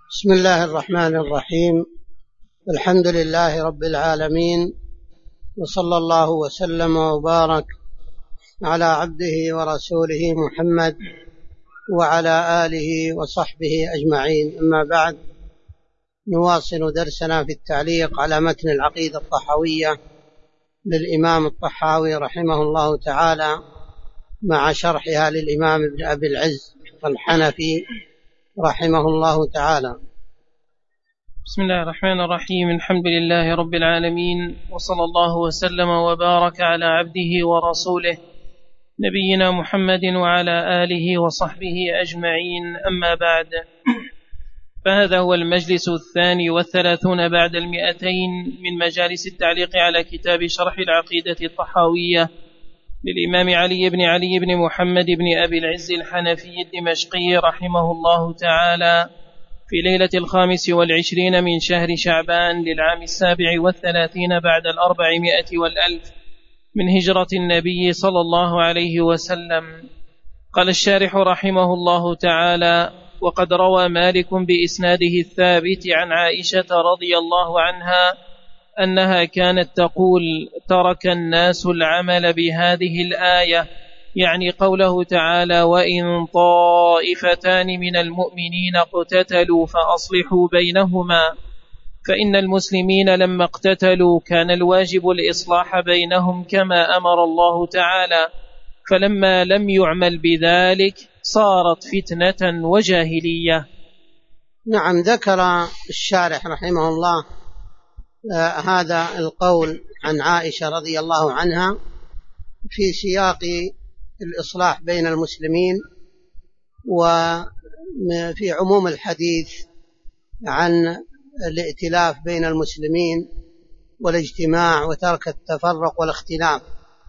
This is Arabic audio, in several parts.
بسم الله الرحمن الرحيم. الحمد لله رب العالمين، وصلى الله وسلم وبارك على عبده ورسوله محمد وعلى آله وصحبه أجمعين. أما بعد، نواصل درسنا في التعليق على متن العقيدة الطحاوية للإمام الطحاوي رحمه الله تعالى، مع شرحها للإمام ابن أبي العز الحنفي رحمه الله تعالى. بسم الله الرحمن الرحيم. الحمد لله رب العالمين، وصلى الله وسلم وبارك على عبده ورسوله نبينا محمد وعلى آله وصحبه أجمعين. أما بعد، فهذا هو المجلس 32 بعد 200 من مجالس التعليق على كتاب شرح العقيدة الطحاوية للإمام علي بن محمد بن أبي العز الحنفي الدمشقي رحمه الله تعالى، في ليلة 25 من شهر شعبان للعام 37 بعد 400 والألف من هجرة النبي صلى الله عليه وسلم. قال الشارح رحمه الله تعالى: وقد روى مالك بإسناده الثابت عن عائشة رضي الله عنها أنها كانت تقول: ترك الناس العمل بهذه الآية، يعني قوله تعالى: وإن طائفتان من المؤمنين اقتتلوا فأصلحوا بينهما، فإن المسلمين لما اقتتلوا كان الواجب الإصلاح بينهم كما أمر الله تعالى، فلما لم يعمل بذلك صارت فتنة وجاهلية. نعم، ذكر الشارح رحمه الله هذا القول عن عائشة رضي الله عنها في سياق الإصلاح بين المسلمين، وفي عموم الحديث عن الائتلاف بين المسلمين والاجتماع وترك التفرق والاختلاف.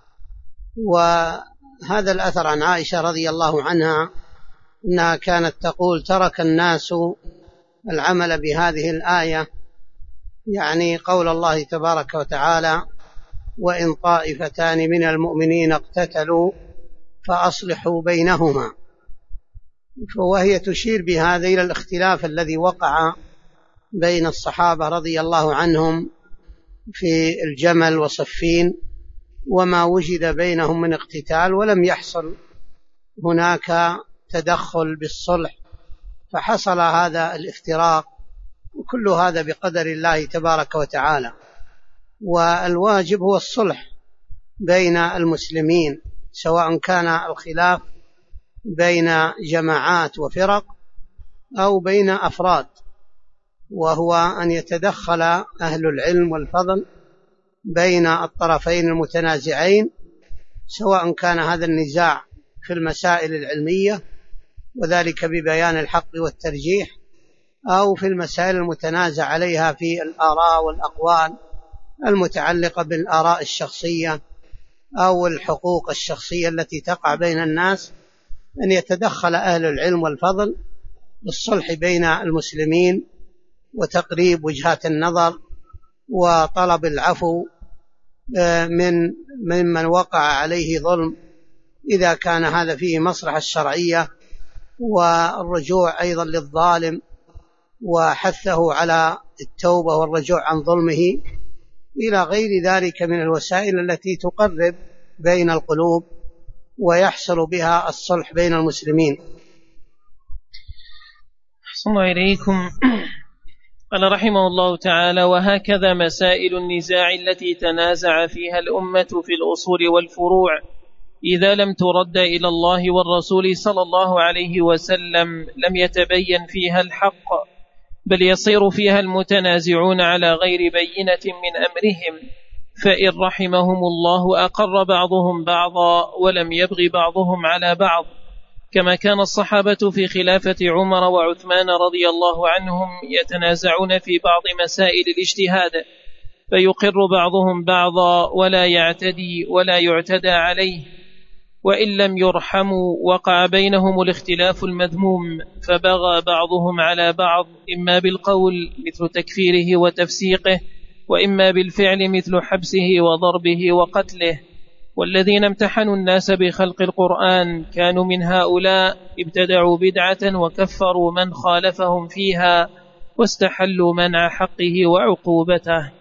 وهذا الأثر عن عائشة رضي الله عنها أنها كانت تقول: ترك الناس العمل بهذه الآية، يعني قول الله تبارك وتعالى: وإن طائفتان من المؤمنين اقتتلوا فأصلحوا بينهما. وهي تشير بهذا إلى الاختلاف الذي وقع بين الصحابة رضي الله عنهم في الجمل وصفين، وما وجد بينهم من اقتتال، ولم يحصل هناك تدخل بالصلح، فحصل هذا الافتراق، وكل هذا بقدر الله تبارك وتعالى. والواجب هو الصلح بين المسلمين، سواء كان الخلاف بين جماعات وفرق أو بين أفراد، وهو أن يتدخل أهل العلم والفضل بين الطرفين المتنازعين، سواء كان هذا النزاع في المسائل العلمية وذلك ببيان الحق والترجيح، أو في المسائل المتنازع عليها في الآراء والأقوال المتعلقة بالآراء الشخصية أو الحقوق الشخصية التي تقع بين الناس، أن يتدخل أهل العلم والفضل بالصلح بين المسلمين وتقريب وجهات النظر وطلب العفو ممن وقع عليه ظلم، إذا كان هذا فيه مصلحة الشرعية، والرجوع أيضا للظالم وحثه على التوبة والرجوع عن ظلمه، إلى غير ذلك من الوسائل التي تقرب بين القلوب ويحصل بها الصلح بين المسلمين. أحسن الله إليكم. قال رحمه الله تعالى: وهكذا مسائل النزاع التي تنازع فيها الأمة في الأصول والفروع، إذا لم ترد إلى الله والرسول صلى الله عليه وسلم لم يتبين فيها الحق، بل يصير فيها المتنازعون على غير بينة من أمرهم، فإن رحمهم الله أقر بعضهم بعضا ولم يبغ بعضهم على بعض، كما كان الصحابة في خلافة عمر وعثمان رضي الله عنهم يتنازعون في بعض مسائل الاجتهاد، فيقر بعضهم بعضا ولا يعتدي ولا يعتدى عليه، وإن لم يرحموا وقع بينهم الاختلاف المذموم، فبغى بعضهم على بعض، إما بالقول مثل تكفيره وتفسيقه، وإما بالفعل مثل حبسه وضربه وقتله. والذين امتحنوا الناس بخلق القرآن كانوا من هؤلاء ابتدعوا بدعة وكفروا من خالفهم فيها، واستحلوا منع حقه وعقوبته.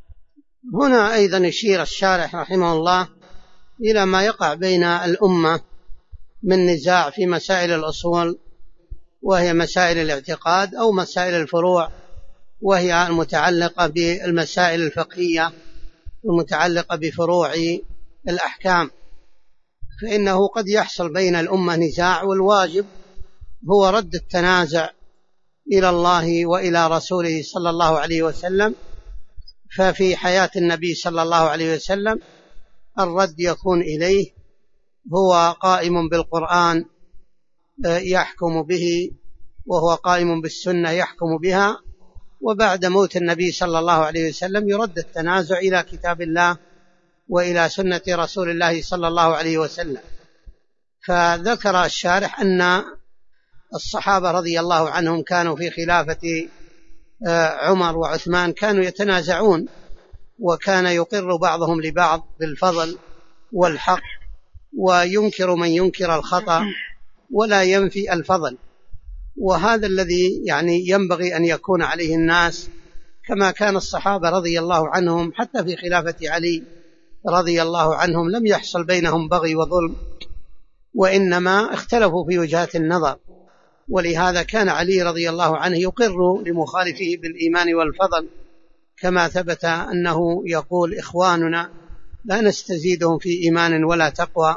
هنا أيضا يشير الشارح رحمه الله إلى ما يقع بين الأمة من نزاع في مسائل الأصول، وهي مسائل الاعتقاد، أو مسائل الفروع، وهي المتعلقة بالمسائل الفقهية المتعلقة بفروع الأحكام. فإنه قد يحصل بين الأمة نزاع، والواجب هو رد التنازع إلى الله وإلى رسوله صلى الله عليه وسلم. ففي حياة النبي صلى الله عليه وسلم الرد يكون إليه، هو قائم بالقرآن يحكم به، وهو قائم بالسنة يحكم بها. وبعد موت النبي صلى الله عليه وسلم يرد التنازع إلى كتاب الله وإلى سنة رسول الله صلى الله عليه وسلم. فذكر الشارح أن الصحابة رضي الله عنهم كانوا في خلافة عمر وعثمان كانوا يتنازعون، وكان يقر بعضهم لبعض بالفضل والحق، وينكر من ينكر الخطأ ولا ينفي الفضل. وهذا الذي ينبغي أن يكون عليه الناس، كما كان الصحابة رضي الله عنهم حتى في خلافة علي رضي الله عنهم لم يحصل بينهم بغي وظلم، وإنما اختلفوا في وجهات النظر. ولهذا كان علي رضي الله عنه يقر لمخالفه بالإيمان والفضل، كما ثبت أنه يقول: إخواننا لا نستزيدهم في إيمان ولا تقوى.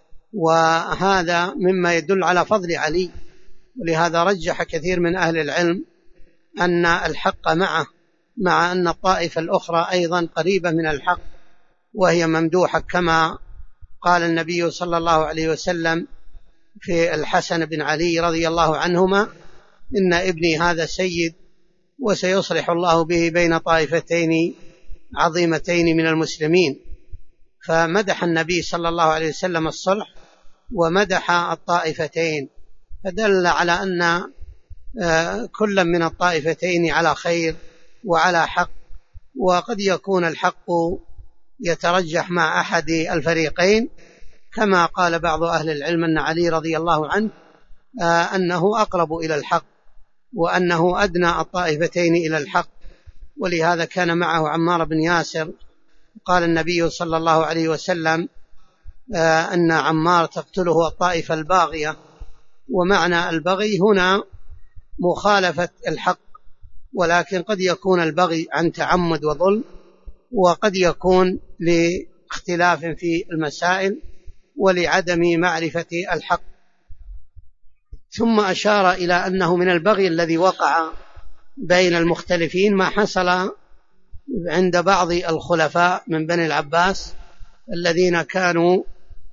وهذا مما يدل على فضل علي. ولهذا رجح كثير من أهل العلم أن الحق معه، مع أن الطائفة الأخرى أيضا قريبة من الحق وهي ممدوحة، كما قال النبي صلى الله عليه وسلم في الحسن بن علي رضي الله عنهما: إن ابني هذا سيد وسيصلح الله به بين طائفتين عظيمتين من المسلمين. فمدح النبي صلى الله عليه وسلم الصلح ومدح الطائفتين، فدل على أن كل من الطائفتين على خير وعلى حق. وقد يكون الحق يترجح مع أحد الفريقين، كما قال بعض أهل العلم أن علي رضي الله عنه أنه أقرب إلى الحق، وأنه أدنى الطائفتين إلى الحق. ولهذا كان معه عمار بن ياسر. قال النبي صلى الله عليه وسلم أن عمار تقتله الطائفة الباغية. ومعنى البغي هنا مخالفة الحق، ولكن قد يكون البغي عن تعمد وظلم، وقد يكون لاختلاف في المسائل ولعدم معرفة الحق. ثم أشار إلى أنه من البغي الذي وقع بين المختلفين ما حصل عند بعض الخلفاء من بني العباس الذين كانوا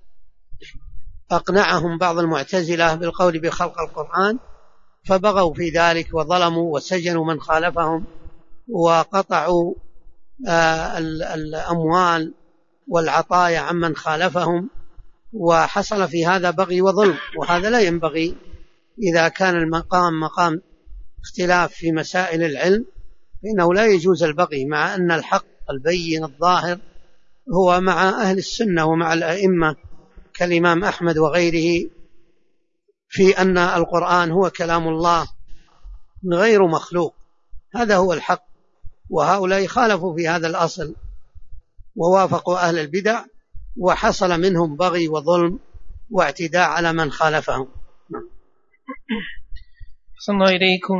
أقنعهم بعض المعتزلة بالقول بخلق القرآن، فبغوا في ذلك وظلموا وسجنوا من خالفهم وقطعوا الأموال والعطايا عمن خالفهم، وحصل في هذا بغي وظلم. وهذا لا ينبغي إذا كان المقام مقام اختلاف في مسائل العلم، فإنه لا يجوز البغي، مع أن الحق البين الظاهر هو مع أهل السنة ومع الأئمة كالإمام أحمد وغيره في أن القرآن هو كلام الله غير مخلوق. هذا هو الحق. وهؤلاء خالفوا في هذا الأصل ووافقوا أهل البدع، وحصل منهم بغي وظلم واعتداء على من خالفهم. صلى الله إليكم.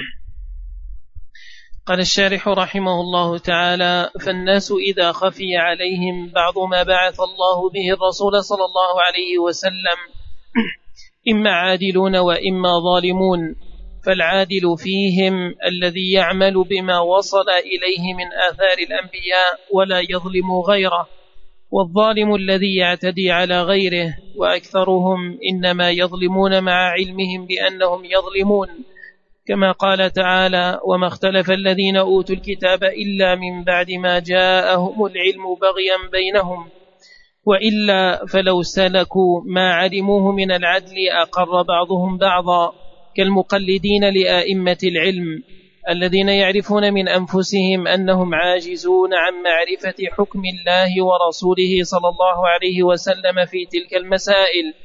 قال الشارح رحمه الله تعالى: فالناس إذا خفي عليهم بعض ما بعث الله به الرسول صلى الله عليه وسلم إما عادلون وإما ظالمون، فالعادل فيهم الذي يعمل بما وصل إليه من آثار الأنبياء ولا يظلم غيره، والظالم الذي يعتدي على غيره، وأكثرهم إنما يظلمون مع علمهم بأنهم يظلمون، كما قال تعالى: وما اختلف الذين أوتوا الكتاب إلا من بعد ما جاءهم العلم بغيا بينهم، وإلا فلو سلكوا ما علموه من العدل أقر بعضهم بعضا، كالمقلدين لآئمة العلم الذين يعرفون من أنفسهم أنهم عاجزون عن معرفة حكم الله ورسوله صلى الله عليه وسلم في تلك المسائل،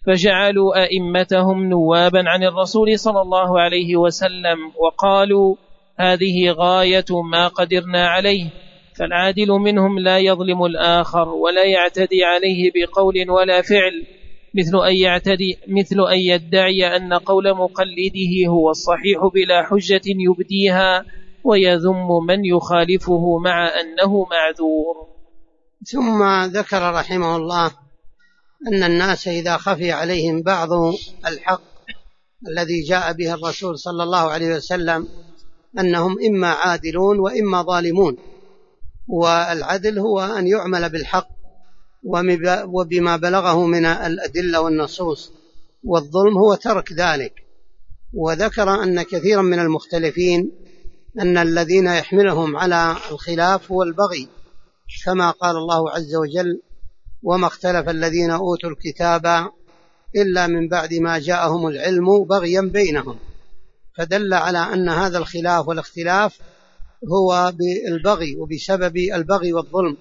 فجعلوا أئمتهم نوابا عن الرسول صلى الله عليه وسلم، وقالوا هذه غاية ما قدرنا عليه. فالعادل منهم لا يظلم الآخر ولا يعتدي عليه بقول ولا فعل، مثل أن يدعي أن قول مقلده هو الصحيح بلا حجة يبديها، ويذم من يخالفه مع أنه معذور. ثم ذكر رحمه الله أن الناس إذا خفي عليهم بعض الحق الذي جاء به الرسول صلى الله عليه وسلم أنهم إما عادلون وإما ظالمون، والعدل هو أن يعمل بالحق وبما بلغه من الأدلة والنصوص، والظلم هو ترك ذلك. وذكر أن كثيرا من المختلفين أن الذين يحملهم على الخلاف هو البغي، كما قال الله عز وجل: وما اختلف الذين أوتوا الكتاب إلا من بعد ما جاءهم العلم بغيا بينهم، فدل على أن هذا الخلاف والاختلاف هو بالبغي وبسبب البغي والظلم.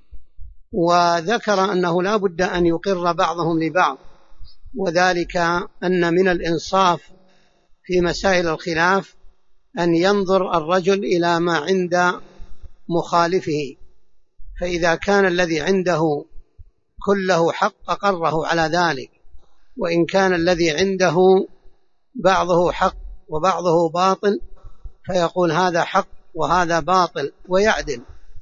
وذكر أنه لا بد أن يقر بعضهم لبعض، وذلك أن من الإنصاف في مسائل الخلاف أن ينظر الرجل إلى ما عند مخالفه، فإذا كان الذي عنده كله حق أقره على ذلك، وإن كان الذي عنده بعضه حق وبعضه باطل فيقول هذا حق وهذا باطل ويعدل.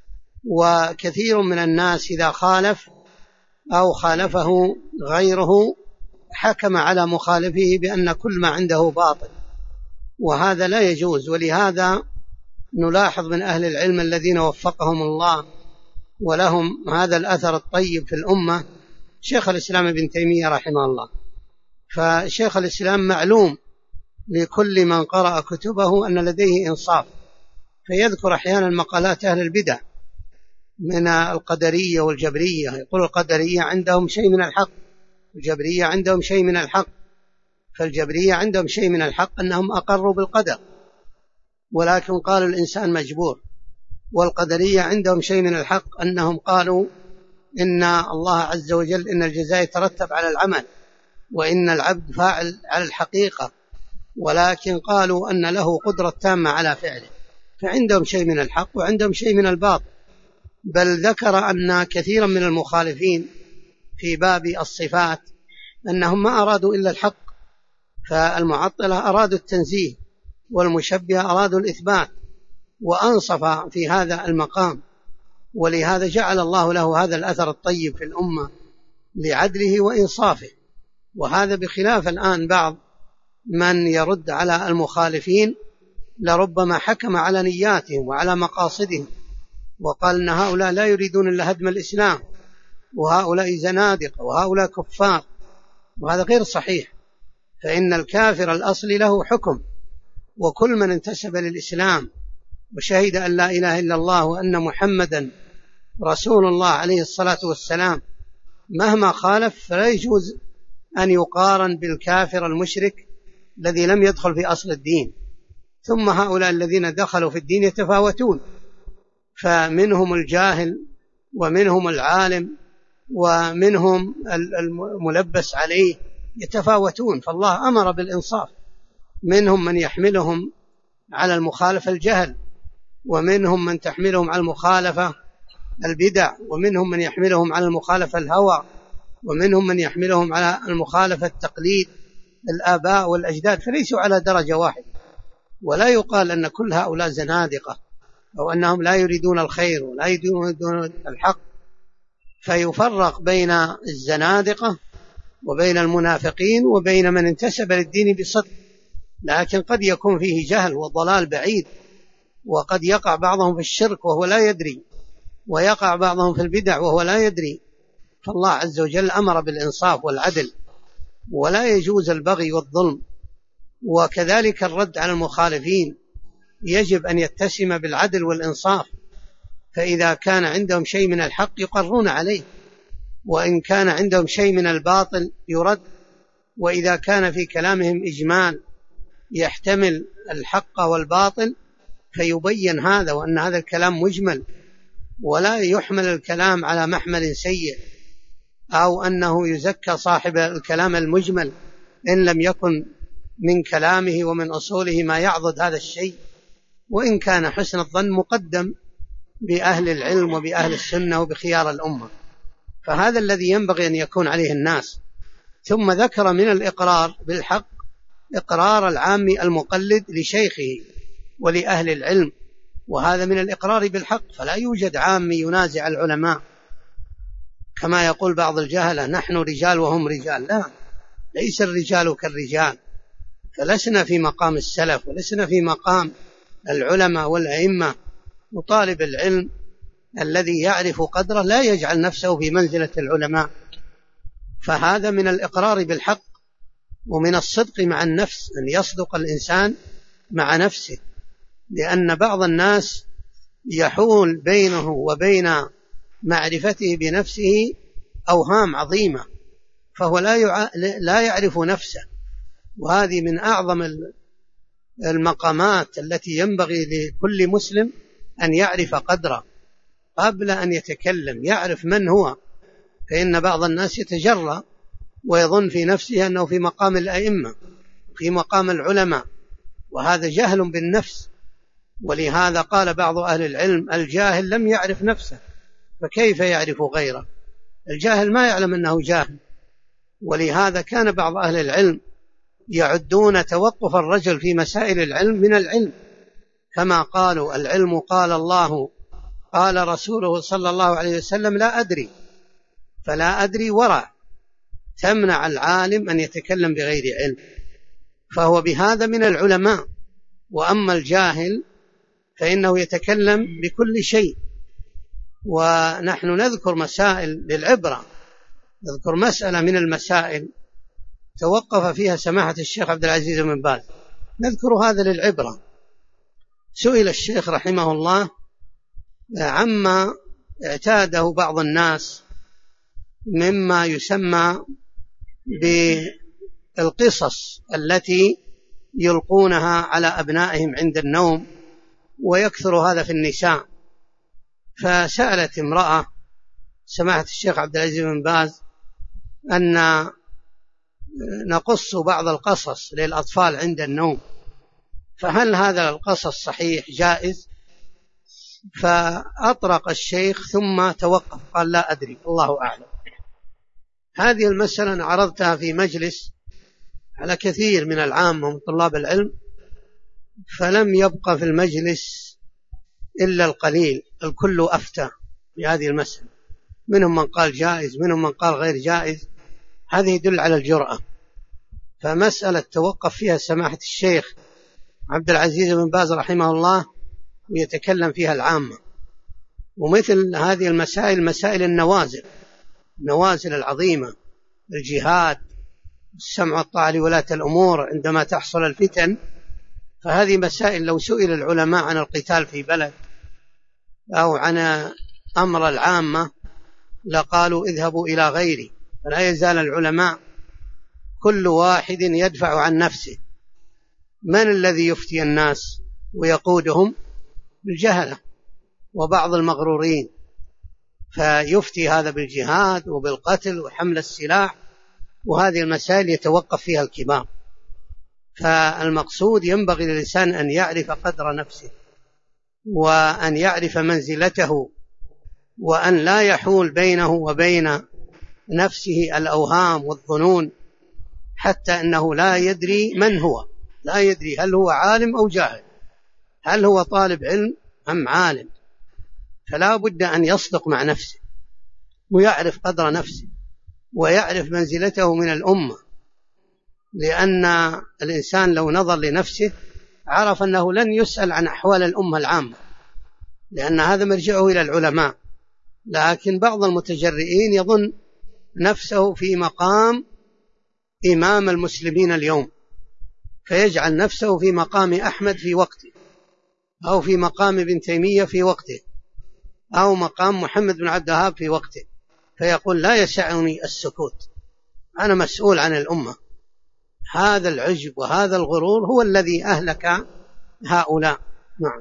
وكثير من الناس إذا خالف أو خالفه غيره حكم على مخالفه بأن كل ما عنده باطل، وهذا لا يجوز. ولهذا نلاحظ من أهل العلم الذين وفقهم الله ولهم هذا الأثر الطيب في الأمة شيخ الإسلام ابن تيمية رحمه الله. فشيخ الإسلام معلوم لكل من قرأ كتبه أن لديه إنصاف، فيذكر أحيانا مقالات أهل البدع من القدرية والجبرية، يقول القدرية عندهم شيء من الحق، الجبرية عندهم شيء من الحق. فالجبرية عندهم شيء من الحق أنهم أقروا بالقدر ولكن قالوا الإنسان مجبور، والقدرية عندهم شيء من الحق أنهم قالوا إن الله عز وجل إن الجزاء يترتب على العمل وإن العبد فاعل على الحقيقة، ولكن قالوا أن له قدرة تامة على فعله. فعندهم شيء من الحق وعندهم شيء من الباطل. بل ذكر أن كثيرا من المخالفين في باب الصفات أنهم ما أرادوا إلا الحق، فالمعطلة أرادوا التنزيه والمشبهة أرادوا الإثبات، وأنصف في هذا المقام. ولهذا جعل الله له هذا الأثر الطيب في الأمة لعدله وإنصافه. وهذا بخلاف الآن بعض من يرد على المخالفين، لربما حكم على نياتهم وعلى مقاصدهم وقال إن هؤلاء لا يريدون إلا هدم الإسلام، وهؤلاء زنادقة، وهؤلاء كفار، وهذا غير صحيح. فإن الكافر الأصلي له حكم، وكل من انتسب للإسلام وشهد أن لا إله إلا الله وأن محمدا رسول الله عليه الصلاة والسلام مهما خالف فلا يجوز أن يقارن بالكافر المشرك الذي لم يدخل في أصل الدين. ثم هؤلاء الذين دخلوا في الدين يتفاوتون، فمنهم الجاهل ومنهم العالم ومنهم الملبس عليه، يتفاوتون. فالله أمر بالإنصاف، منهم من يحملهم على المخالفة الجهل، ومنهم من تحملهم على المخالفة البدع، ومنهم من يحملهم على المخالفة الهوى، ومنهم من يحملهم على المخالفة التقليد الآباء والأجداد، فليسوا على درجة واحدة. ولا يقال أن كل هؤلاء زنادقة أو أنهم لا يريدون الخير ولا يريدون الحق، فيفرق بين الزنادقة وبين المنافقين وبين من انتسب للدين بصدق. لكن قد يكون فيه جهل وضلال بعيد، وقد يقع بعضهم في الشرك وهو لا يدري، ويقع بعضهم في البدع وهو لا يدري. فالله عز وجل أمر بالإنصاف والعدل، ولا يجوز البغي والظلم. وكذلك الرد على المخالفين يجب أن يتسم بالعدل والإنصاف، فإذا كان عندهم شيء من الحق يقرون عليه، وإن كان عندهم شيء من الباطل يرد، وإذا كان في كلامهم إجمال يحتمل الحق والباطل فيبين هذا، وأن هذا الكلام مجمل ولا يحمل الكلام على محمل سيء. أو أنه يزكى صاحب الكلام المجمل إن لم يكن من كلامه ومن أصوله ما يعضد هذا الشيء، وإن كان حسن الظن مقدم بأهل العلم وبأهل السنة وبخيار الأمة. فهذا الذي ينبغي أن يكون عليه الناس. ثم ذكر من الإقرار بالحق إقرار العام المقلد لشيخه ولأهل العلم، وهذا من الإقرار بالحق. فلا يوجد عام ينازع العلماء كما يقول بعض الجهلة نحن رجال وهم رجال. لا، ليس الرجال كالرجال، فلسنا في مقام السلف ولسنا في مقام العلماء والأئمة. وطالب العلم الذي يعرف قدره لا يجعل نفسه في منزلة العلماء. فهذا من الإقرار بالحق ومن الصدق مع النفس، أن يصدق الإنسان مع نفسه، لأن بعض الناس يحول بينه وبين معرفته بنفسه أوهام عظيمة، فهو لا يعرف نفسه. وهذه من أعظم المقامات التي ينبغي لكل مسلم أن يعرف قدره قبل أن يتكلم، يعرف من هو. فإن بعض الناس يتجرأ ويظن في نفسه أنه في مقام الأئمة في مقام العلماء، وهذا جهل بالنفس. ولهذا قال بعض أهل العلم الجاهل لم يعرف نفسه فكيف يعرف غيره؟ الجاهل ما يعلم أنه جاهل. ولهذا كان بعض أهل العلم يعدون توقف الرجل في مسائل العلم من العلم، كما قالوا العلم قال الله قال رسوله صلى الله عليه وسلم لا أدري. فلا أدري ورع تمنع العالم أن يتكلم بغير علم، فهو بهذا من العلماء. وأما الجاهل فإنه يتكلم بكل شيء. ونحن نذكر مسائل للعبرة، نذكر مسألة من المسائل توقف فيها سماحة الشيخ عبد العزيز بن باز، نذكر هذا للعبرة. سئل الشيخ رحمه الله عما اعتاده بعض الناس مما يسمى بالقصص التي يلقونها على أبنائهم عند النوم، ويكثر هذا في النساء. فسألت امرأة سماحة الشيخ عبد العزيز بن باز أن نقص بعض القصص للأطفال عند النوم، فهل هذا القصص صحيح جائز؟ فأطرق الشيخ ثم توقف قال لا أدري الله أعلم. هذه المسألة عرضتها في مجلس على كثير من العامة ومن طلاب العلم، فلم يبقى في المجلس إلا القليل، الكل أفتى بهذه المسألة، منهم من قال جائز منهم من قال غير جائز. هذه يدل على الجرأة. فمسألة توقف فيها سماحة الشيخ عبد العزيز بن باز رحمه الله ويتكلم فيها العامة. ومثل هذه المسائل مسائل النوازل العظيمة، الجهاد، السمع والطاعة لولاة الأمور عندما تحصل الفتن. فهذه مسائل لو سئل العلماء عن القتال في بلد أو عن أمر العامة لقالوا اذهبوا إلى غيري. فلا يزال العلماء كل واحد يدفع عن نفسه. من الذي يفتي الناس ويقودهم؟ الجهلة وبعض المغرورين، فيفتي هذا بالجهاد وبالقتل وحمل السلاح، وهذه المسائل يتوقف فيها الكبار. فالمقصود ينبغي للإنسان أن يعرف قدر نفسه وأن يعرف منزلته، وأن لا يحول بينه وبين نفسه الأوهام والظنون، حتى أنه لا يدري من هو، لا يدري هل هو عالم أو جاهل، هل هو طالب علم أم عالم. فلا بد أن يصدق مع نفسه ويعرف قدر نفسه ويعرف منزلته من الأمة، لأن الإنسان لو نظر لنفسه عرف أنه لن يسأل عن أحوال الأمة العامة، لأن هذا مرجعه إلى العلماء. لكن بعض المتجرئين يظن نفسه في مقام إمام المسلمين اليوم، فيجعل نفسه في مقام أحمد في وقته، أو في مقام ابن تيمية في وقته، أو مقام محمد بن عبد الوهاب في وقته، فيقول لا يسعني السكوت، أنا مسؤول عن الأمة. هذا العجب وهذا الغرور هو الذي أهلك هؤلاء. نعم.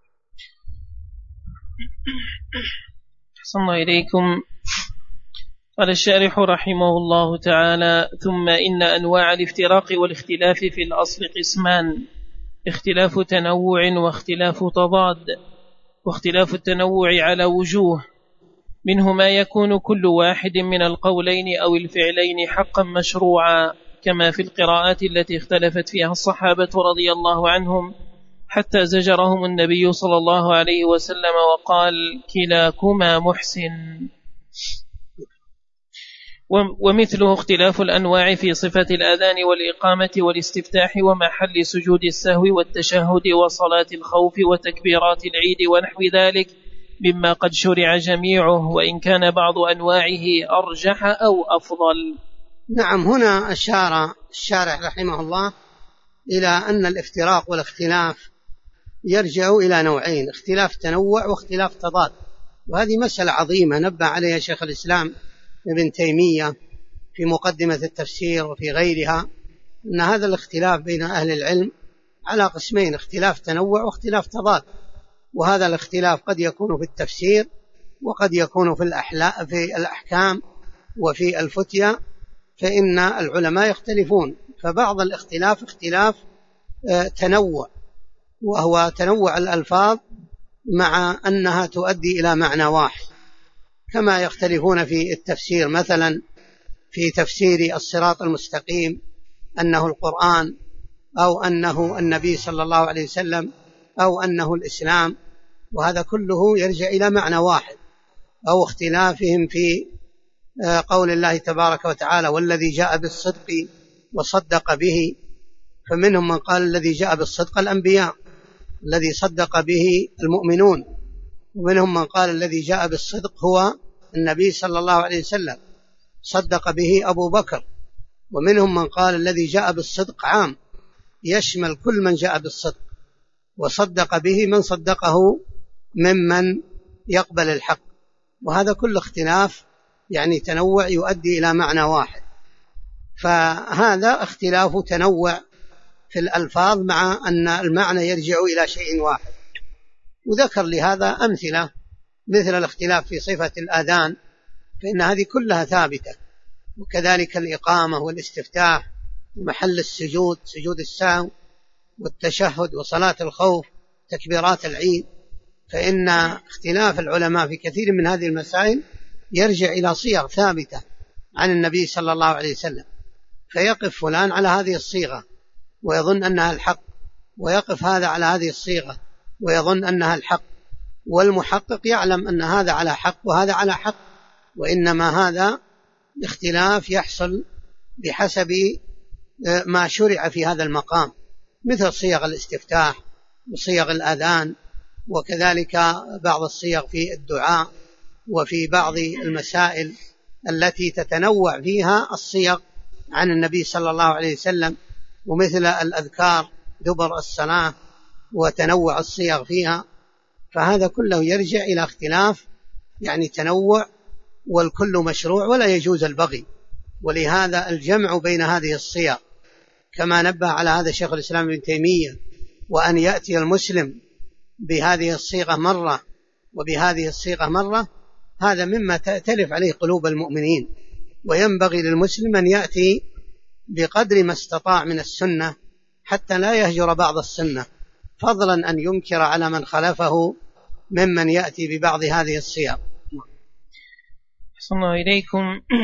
أحسن الله إليكم. قال الشارح رحمه الله تعالى: ثم إن أنواع الافتراق والاختلاف في الأصل قسمان: اختلاف تنوع واختلاف تضاد. واختلاف التنوع على وجوه: منه ما يكون كل واحد من القولين أو الفعلين حقا مشروعا، كما في القراءات التي اختلفت فيها الصحابة رضي الله عنهم حتى زجرهم النبي صلى الله عليه وسلم وقال: كلاكما محسن. ومثله اختلاف الأنواع في صفة الأذان والإقامة والاستفتاح ومحل سجود السهو والتشهد وصلاة الخوف وتكبيرات العيد ونحو ذلك مما قد شرع جميعه، وإن كان بعض أنواعه أرجح أو أفضل. نعم، هنا أشار الشارح رحمه الله إلى أن الافتراق والاختلاف يرجع إلى نوعين: اختلاف تنوع واختلاف تضاد. وهذه مسألة عظيمة نبه عليها شيخ الإسلام ابن تيمية في مقدمة التفسير وفي غيرها، أن هذا الاختلاف بين أهل العلم على قسمين: اختلاف تنوع واختلاف تضاد. وهذا الاختلاف قد يكون في التفسير، وقد يكون في الأحكام وفي الفتية، فإن العلماء يختلفون. فبعض الاختلاف اختلاف تنوع، وهو تنوع الألفاظ مع أنها تؤدي إلى معنى واحد، كما يختلفون في التفسير، مثلا في تفسير الصراط المستقيم أنه القرآن، أو أنه النبي صلى الله عليه وسلم، أو أنه الإسلام، وهذا كله يرجع إلى معنى واحد. أو اختلافهم في قول الله تبارك وتعالى: والذي جاء بالصدق وصدق به، فمنهم من قال الذي جاء بالصدق الأنبياء الذي صدق به المؤمنون، ومنهم من قال الذي جاء بالصدق هو النبي صلى الله عليه وسلم صدق به أبو بكر، ومنهم من قال الذي جاء بالصدق عام يشمل كل من جاء بالصدق، وصدق به من صدقه ممن يقبل الحق. وهذا كل اختلاف يعني تنوع يؤدي إلى معنى واحد. فهذا اختلاف تنوع في الألفاظ مع أن المعنى يرجع إلى شيء واحد. وذكر لهذا أمثلة، مثل الاختلاف في صفة الآذان، فإن هذه كلها ثابتة، وكذلك الإقامة والاستفتاح ومحل السجود، سجود السهو والتشهد وصلاة الخوف، تكبيرات العيد. فإن اختلاف العلماء في كثير من هذه المسائل يرجع إلى صيغ ثابتة عن النبي صلى الله عليه وسلم، فيقف فلان على هذه الصيغة ويظن أنها الحق، ويقف هذا على هذه الصيغة ويظن أنها الحق، والمحقق يعلم أن هذا على حق وهذا على حق، وإنما هذا اختلاف يحصل بحسب ما شرع في هذا المقام، مثل صيغ الاستفتاح وصيغ الآذان، وكذلك بعض الصيغ في الدعاء، وفي بعض المسائل التي تتنوع فيها الصيغ عن النبي صلى الله عليه وسلم، ومثل الأذكار دبر الصلاة وتنوع الصيغ فيها. فهذا كله يرجع إلى اختلاف يعني تنوع، والكل مشروع ولا يجوز البغي. ولهذا الجمع بين هذه الصيغ كما نبه على هذا شيخ الإسلام ابن تيمية، وأن يأتي المسلم بهذه الصيغة مرة وبهذه الصيغة مرة، هذا مما تأتلف عليه قلوب المؤمنين. وينبغي للمسلم أن يأتي بقدر ما استطاع من السنة حتى لا يهجر بعض السنة، فضلا أن ينكر على من خلفه ممن يأتي ببعض هذه الصيغ. أحسن الله إليكم.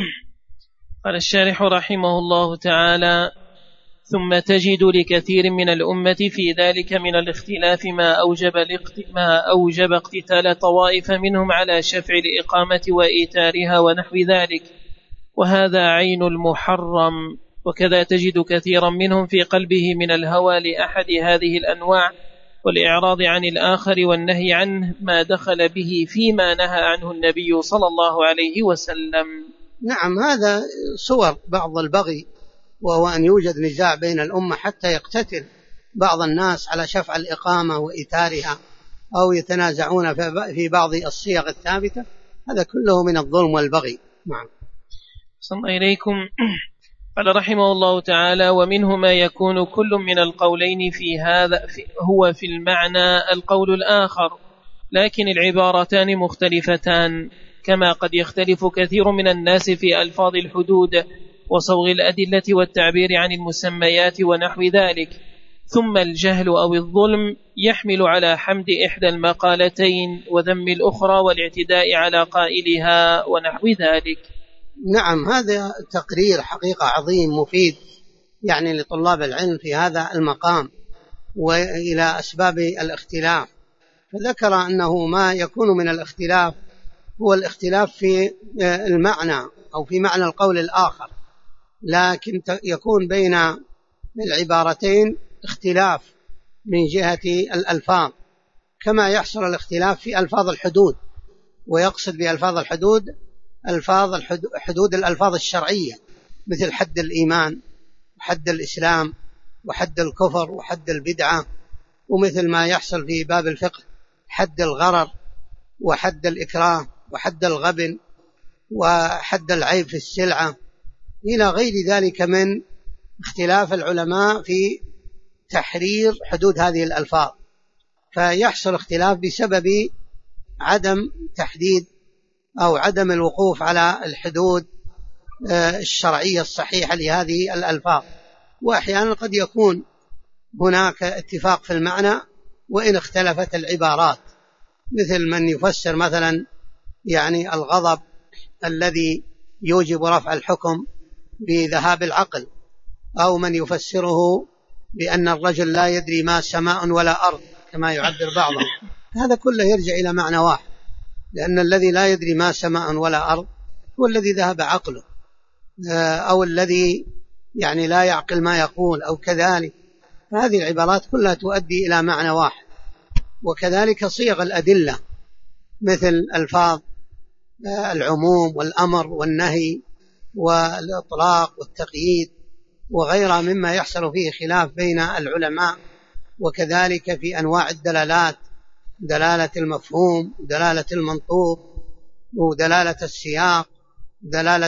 قال الشارح رحمه الله تعالى: ثم تجد لكثير من الأمة في ذلك من الاختلاف ما أوجب اقتتال طوائف منهم على شفع الإقامة وإيتارها ونحو ذلك، وهذا عين المحرم. وكذا تجد كثيرا منهم في قلبه من الهوى لأحد هذه الأنواع والإعراض عن الآخر والنهي عنه ما دخل به فيما نهى عنه النبي صلى الله عليه وسلم. نعم، هذا صور بعض البغي، وهو أن يوجد نزاع بين الأمة حتى يقتتل بعض الناس على شفع الإقامة وإيتارها، أو يتنازعون في بعض الصيغ الثابتة. هذا كله من الظلم والبغي. نعم. صلى الله إليكم. قال رحمه الله تعالى: ومنه ما يكون كل من القولين في هذا هو في المعنى القول الآخر، لكن العبارتان مختلفتان، كما قد يختلف كثير من الناس في ألفاظ الحدود وصوغ الأدلة والتعبير عن المسميات ونحو ذلك. ثم الجهل أو الظلم يحمل على حمد إحدى المقالتين وذم الأخرى والاعتداء على قائلها ونحو ذلك. نعم، هذا تقرير حقيقة عظيم مفيد يعني لطلاب العلم في هذا المقام وإلى أسباب الاختلاف. فذكر أنه ما يكون من الاختلاف هو الاختلاف في المعنى أو في معنى القول الآخر، لكن يكون بين العبارتين اختلاف من جهة الألفاظ، كما يحصل الاختلاف في ألفاظ الحدود. ويقصد بألفاظ الحدود حدود الألفاظ الشرعية، مثل حد الإيمان وحد الإسلام وحد الكفر وحد البدعة، ومثل ما يحصل في باب الفقه حد الغرر وحد الإكراه وحد الغبن وحد العيب في السلعة، إلى غير ذلك من اختلاف العلماء في تحرير حدود هذه الألفاظ. فيحصل اختلاف بسبب عدم تحديد أو عدم الوقوف على الحدود الشرعية الصحيحة لهذه الألفاظ. وأحيانا قد يكون هناك اتفاق في المعنى وإن اختلفت العبارات، مثل من يفسر مثلا يعني الغضب الذي يوجب رفع الحكم بذهاب العقل، أو من يفسره بأن الرجل لا يدري ما سماء ولا أرض كما يعبر بعضهم. هذا كله يرجع إلى معنى واحد، لأن الذي لا يدري ما سماء ولا أرض هو الذي ذهب عقله، أو الذي يعني لا يعقل ما يقول أو كذلك. فهذه العبارات كلها تؤدي إلى معنى واحد. وكذلك صيغ الأدلة مثل ألفاظ العموم والأمر والنهي والإطلاق والتقييد وغيرها مما يحصل فيه خلاف بين العلماء. وكذلك في أنواع الدلالات، دلالة المفهوم، دلالة المنطوق، ودلالة السياق، دلالة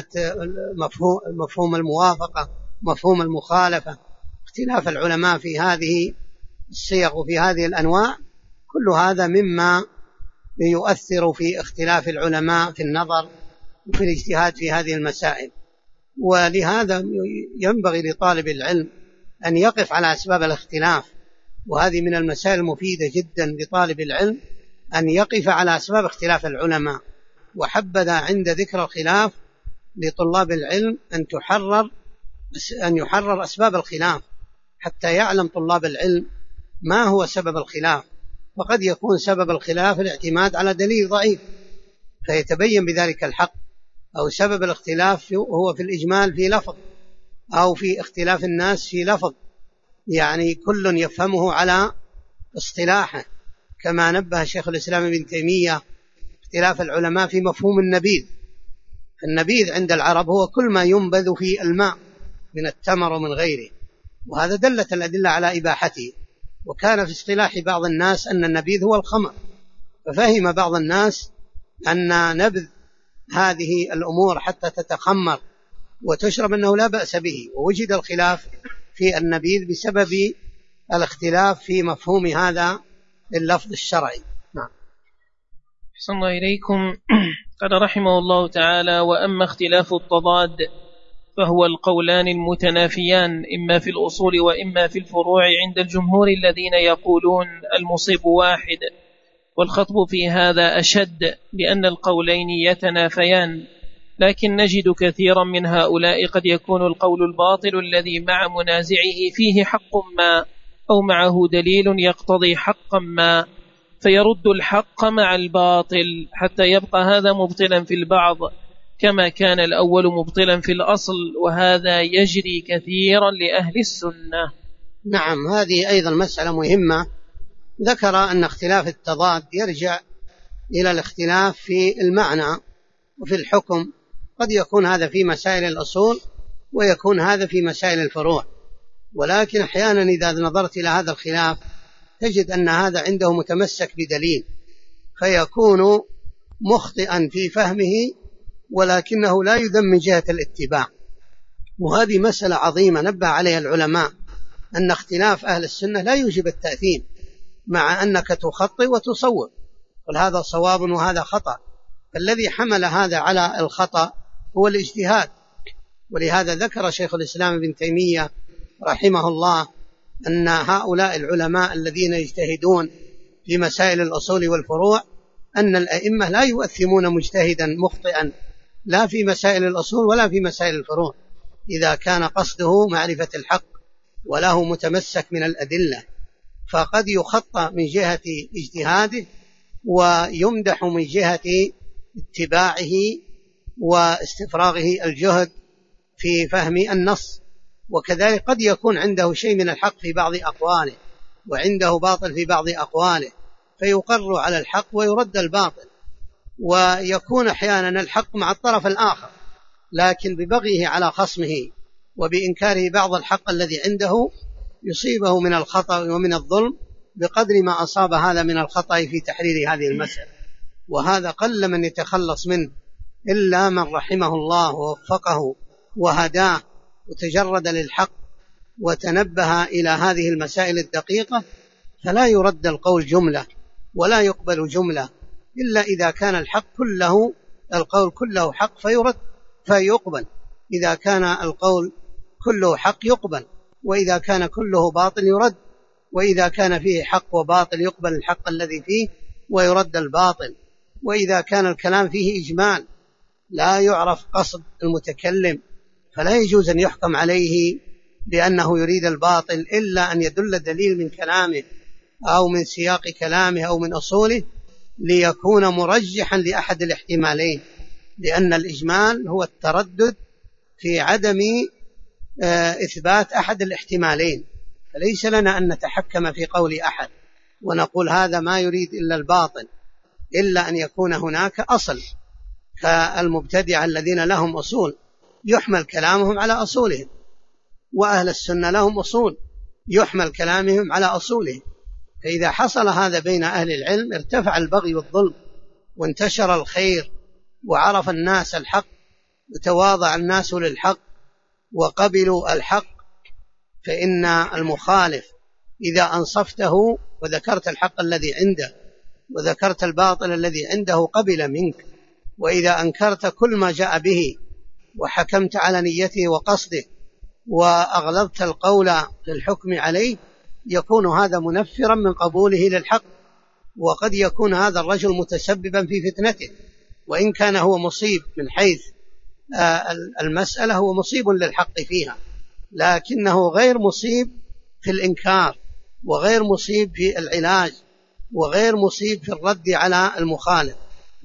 مفهوم الموافقة، مفهوم المخالفة. اختلاف العلماء في هذه الصيغ وفي هذه الأنواع كل هذا مما يؤثر في اختلاف العلماء في النظر وفي الاجتهاد في هذه المسائل. ولهذا ينبغي لطالب العلم أن يقف على أسباب الاختلاف، وهذه من المسائل المفيدة جدا لطالب العلم أن يقف على أسباب اختلاف العلماء. وحبذا عند ذكر الخلاف لطلاب العلم أن يحرر أسباب الخلاف حتى يعلم طلاب العلم ما هو سبب الخلاف. وقد يكون سبب الخلاف الاعتماد على دليل ضعيف فيتبين بذلك الحق، أو سبب الاختلاف هو في الإجمال في لفظ، أو في اختلاف الناس في لفظ، يعني كل يفهمه على اصطلاحه، كما نبه شيخ الإسلام ابن تيمية اختلاف العلماء في مفهوم النبيذ. النبيذ عند العرب هو كل ما ينبذ في الماء من التمر ومن غيره، وهذا دلت الأدلة على إباحته. وكان في اصطلاح بعض الناس أن النبيذ هو الخمر، ففهم بعض الناس أن نبذ هذه الأمور حتى تتخمر وتشرب أنه لا بأس به، ووجد الخلاف في النبيذ بسبب الاختلاف في مفهوم هذا اللفظ الشرعي. نعم. أحسن الله إليكم. قال رحمه الله تعالى: وأما اختلاف التضاد فهو القولان المتنافيان إما في الأصول وإما في الفروع عند الجمهور الذين يقولون المصيب واحد. والخطب في هذا أشد لأن القولين يتنافيان، لكن نجد كثيرا من هؤلاء قد يكون القول الباطل الذي مع منازعه فيه حق ما أو معه دليل يقتضي حقا ما، فيرد الحق مع الباطل حتى يبقى هذا مبطلا في البعض كما كان الأول مبطلا في الأصل، وهذا يجري كثيرا لأهل السنة. نعم، هذه أيضا مسألة مهمة. ذكر أن اختلاف التضاد يرجع إلى الاختلاف في المعنى وفي الحكم. قد يكون هذا في مسائل الأصول ويكون هذا في مسائل الفروع، ولكن أحيانا إذا نظرت إلى هذا الخلاف تجد أن هذا عنده متمسك بدليل فيكون مخطئا في فهمه، ولكنه لا يذم من جهة الاتباع. وهذه مسألة عظيمة نبه عليها العلماء، أن اختلاف أهل السنة لا يوجب التأثيم، مع أنك تخطئ وتصوب، قل هذا صواب وهذا خطأ، فالذي حمل هذا على الخطأ هو الاجتهاد. ولهذا ذكر شيخ الإسلام ابن تيمية رحمه الله أن هؤلاء العلماء الذين يجتهدون في مسائل الأصول والفروع أن الأئمة لا يؤثمون مجتهدا مخطئا لا في مسائل الأصول ولا في مسائل الفروع إذا كان قصده معرفة الحق وله متمسك من الأدلة، فقد يخطأ من جهة اجتهاده ويمدح من جهة اتباعه واستفراغه الجهد في فهم النص. وكذلك قد يكون عنده شيء من الحق في بعض أقواله وعنده باطل في بعض أقواله فيقر على الحق ويرد الباطل، ويكون أحيانا الحق مع الطرف الآخر لكن ببغيه على خصمه وبإنكاره بعض الحق الذي عنده يصيبه من الخطأ ومن الظلم بقدر ما أصاب هذا من الخطأ في تحرير هذه المسألة. وهذا قل من يتخلص منه إلا من رحمه الله ووفقه وهداه وتجرد للحق وتنبه إلى هذه المسائل الدقيقة، فلا يرد القول جملة ولا يقبل جملة إلا إذا كان الحق كله القول كله حق فيقبل. إذا كان القول كله حق يقبل، وإذا كان كله باطل يرد، وإذا كان فيه حق وباطل يقبل الحق الذي فيه ويرد الباطل. وإذا كان الكلام فيه إجمال لا يعرف قصد المتكلم فلا يجوز أن يحكم عليه بأنه يريد الباطل إلا أن يدل دليل من كلامه أو من سياق كلامه أو من أصوله ليكون مرجحا لأحد الاحتمالين، لأن الإجمال هو التردد في عدم إثبات أحد الاحتمالين. فليس لنا أن نتحكم في قول أحد ونقول هذا ما يريد إلا الباطل إلا أن يكون هناك أصل، كالمبتدعة الذين لهم أصول يحمل كلامهم على أصولهم، وأهل السنة لهم أصول يحمل كلامهم على أصولهم. فإذا حصل هذا بين أهل العلم ارتفع البغي والظلم وانتشر الخير وعرف الناس الحق وتواضع الناس للحق وقبلوا الحق. فإن المخالف إذا أنصفته وذكرت الحق الذي عنده وذكرت الباطل الذي عنده قبل منك، وإذا أنكرت كل ما جاء به وحكمت على نيته وقصده وأغلظت القول للحكم عليه يكون هذا منفرا من قبوله للحق، وقد يكون هذا الرجل متسببا في فتنته، وإن كان هو مصيب من حيث المسألة هو مصيب للحق فيها، لكنه غير مصيب في الإنكار وغير مصيب في العلاج وغير مصيب في الرد على المخالف.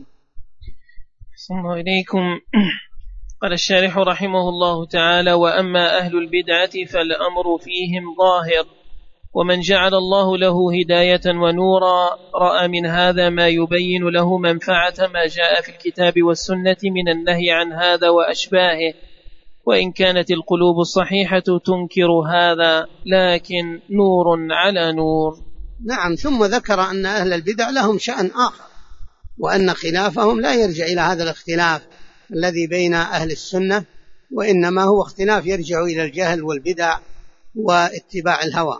صلى الله إليكم. قال الشارح رحمه الله تعالى: وأما أهل البدعة فالأمر فيهم ظاهر، ومن جعل الله له هداية ونورا رأى من هذا ما يبين له منفعة ما جاء في الكتاب والسنة من النهي عن هذا وأشباهه، وإن كانت القلوب الصحيحة تنكر هذا لكن نور على نور. نعم. ثم ذكر أن أهل البدع لهم شأن آخر، وأن خلافهم لا يرجع إلى هذا الاختلاف الذي بين أهل السنة، وإنما هو اختلاف يرجع إلى الجهل والبدع واتباع الهوى.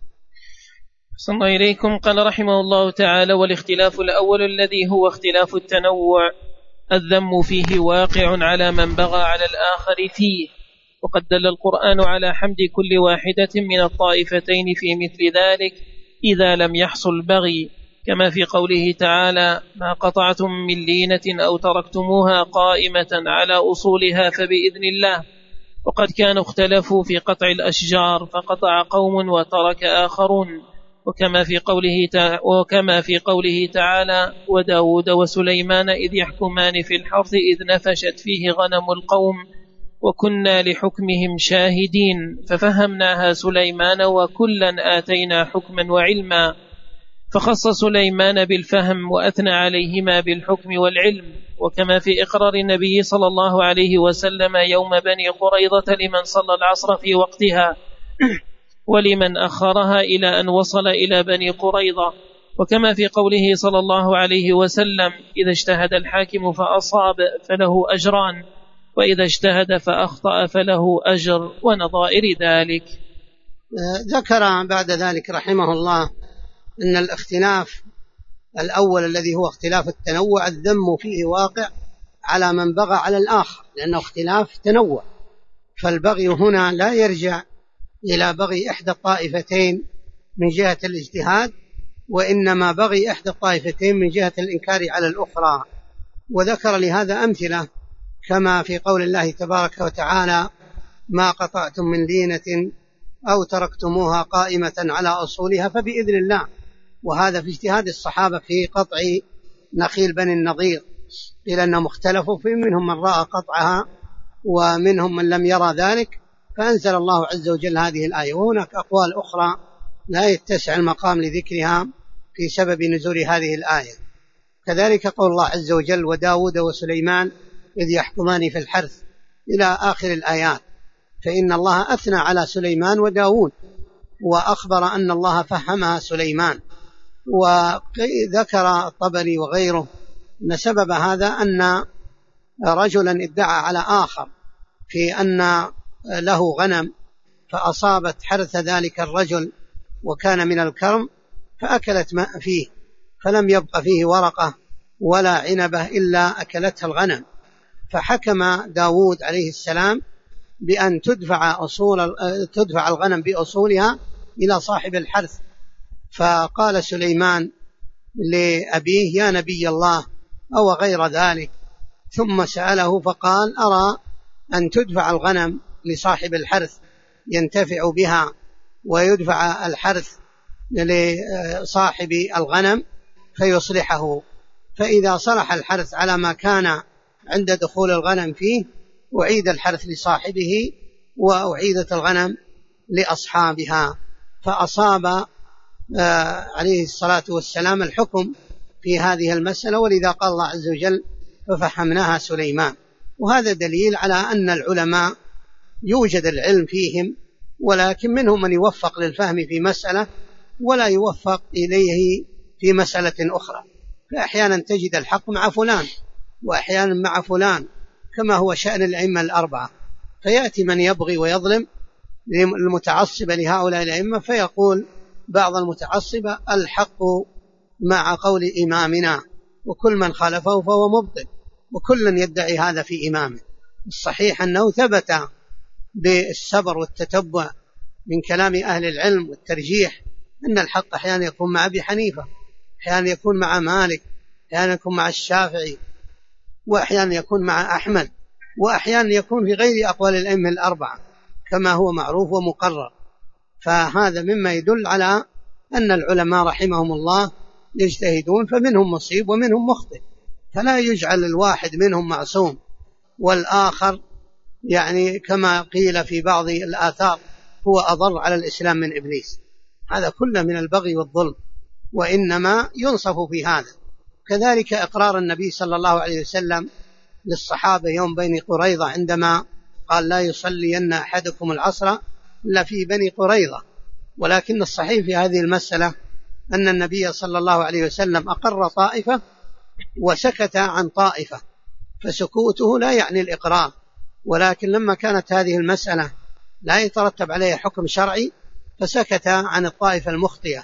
صلى الله إليكم. قال رحمه الله تعالى: والاختلاف الأول الذي هو اختلاف التنوع الذم فيه واقع على من بغى على الآخر فيه، وقد دل القرآن على حمد كل واحدة من الطائفتين في مثل ذلك إذا لم يحصل بغي، كما في قوله تعالى: ما قطعتم من لينة أو تركتموها قائمة على أصولها فبإذن الله. وقد كانوا اختلفوا في قطع الأشجار فقطع قوم وترك آخرون، وكما في قوله تعالى: وداود وسليمان إذ يحكمان في الحرث إذ نفشت فيه غنم القوم وكنا لحكمهم شاهدين ففهمناها سليمان وكلا آتينا حكما وعلما، فخص سليمان بالفهم وأثنى عليهما بالحكم والعلم. وكما في إقرار النبي صلى الله عليه وسلم يوم بني قريظة لمن صلى العصر في وقتها ولمن أخرها إلى أن وصل إلى بني قريظة. وكما في قوله صلى الله عليه وسلم: إذا اجتهد الحاكم فأصاب فله أجران، وإذا اجتهد فأخطأ فله أجر، ونظائر ذلك. ذكر بعد ذلك رحمه الله أن الاختلاف الأول الذي هو اختلاف التنوع الذم فيه واقع على من بغى على الآخر، لأنه اختلاف تنوع، فالبغي هنا لا يرجع إلى بغي إحدى الطائفتين من جهة الاجتهاد، وإنما بغي إحدى الطائفتين من جهة الإنكار على الأخرى. وذكر لهذا أمثلة كما في قول الله تبارك وتعالى: ما قطعتم من لينة أو تركتموها قائمة على أصولها فبإذن الله. وهذا في اجتهاد الصحابة في قطع نخيل بني النضير، قيل أنهم اختلفوا، في منهم من رأى قطعها ومنهم من لم يرى ذلك، فأنزل الله عز وجل هذه الآية. وهناك أقوال أخرى لا يتسع المقام لذكرها في سبب نزول هذه الآية. كذلك قول الله عز وجل: وداود وسليمان إذ يحكمان في الحرث، إلى آخر الآيات. فإن الله أثنى على سليمان وداود، وأخبر أن الله فهمها سليمان. وذكر الطبري وغيره أن سبب هذا أن رجلا ادعى على آخر في أن له غنم، فأصابت حرث ذلك الرجل وكان من الكرم، فأكلت ماء فيه، فلم يبق فيه ورقة ولا عنبة إلا أكلتها الغنم. فحكم داود عليه السلام بأن تدفع الغنم بأصولها إلى صاحب الحرث. فقال سليمان لأبيه: يا نبي الله، أو غير ذلك. ثم سأله فقال: أرى أن تدفع الغنم لصاحب الحرث ينتفع بها، ويدفع الحرث لصاحب الغنم فيصلحه، فإذا صلح الحرث على ما كان عند دخول الغنم فيه أعيد الحرث لصاحبه وأعيدت الغنم لأصحابها. فأصاب عليه الصلاة والسلام الحكم في هذه المسألة، ولذا قال الله عز وجل: ففهمناها سليمان. وهذا دليل على أن العلماء يوجد العلم فيهم، ولكن منهم من يوفق للفهم في مسألة ولا يوفق إليه في مسألة أخرى. فأحيانا تجد الحق مع فلان وأحيانا مع فلان، كما هو شأن الأئمة الأربعة. فيأتي من يبغي ويظلم المتعصب لهؤلاء الأئمة، فيقول بعض المتعصبة: الحق مع قول إمامنا، وكل من خالفه فهو مبطل، وكل يدعي هذا في إمامه. الصحيح أنه ثبت بالصبر والتتبع من كلام أهل العلم والترجيح أن الحق أحيانا يكون مع أبي حنيفة، أحيانا يكون مع مالك، أحيانا يكون مع الشافعي، وأحيانا يكون مع أحمد، وأحيانا يكون في غير أقوال الأئمة الأربعة كما هو معروف ومقرر. فهذا مما يدل على أن العلماء رحمهم الله يجتهدون، فمنهم مصيب ومنهم مخطئ، فلا يجعل الواحد منهم معصوم والآخر يعني كما قيل في بعض الآثار هو أضر على الإسلام من إبليس. هذا كله من البغي والظلم، وإنما ينصف في هذا. كذلك إقرار النبي صلى الله عليه وسلم للصحابة يوم بني قريظة عندما قال: لا يصلين أحدكم العصر إلا في بني قريظة. ولكن الصحيح في هذه المسألة أن النبي صلى الله عليه وسلم أقر طائفة وسكت عن طائفة، فسكوته لا يعني الإقرار، ولكن لما كانت هذه المسألة لا يترتب عليها حكم شرعي فسكت عن الطائفة المخطئة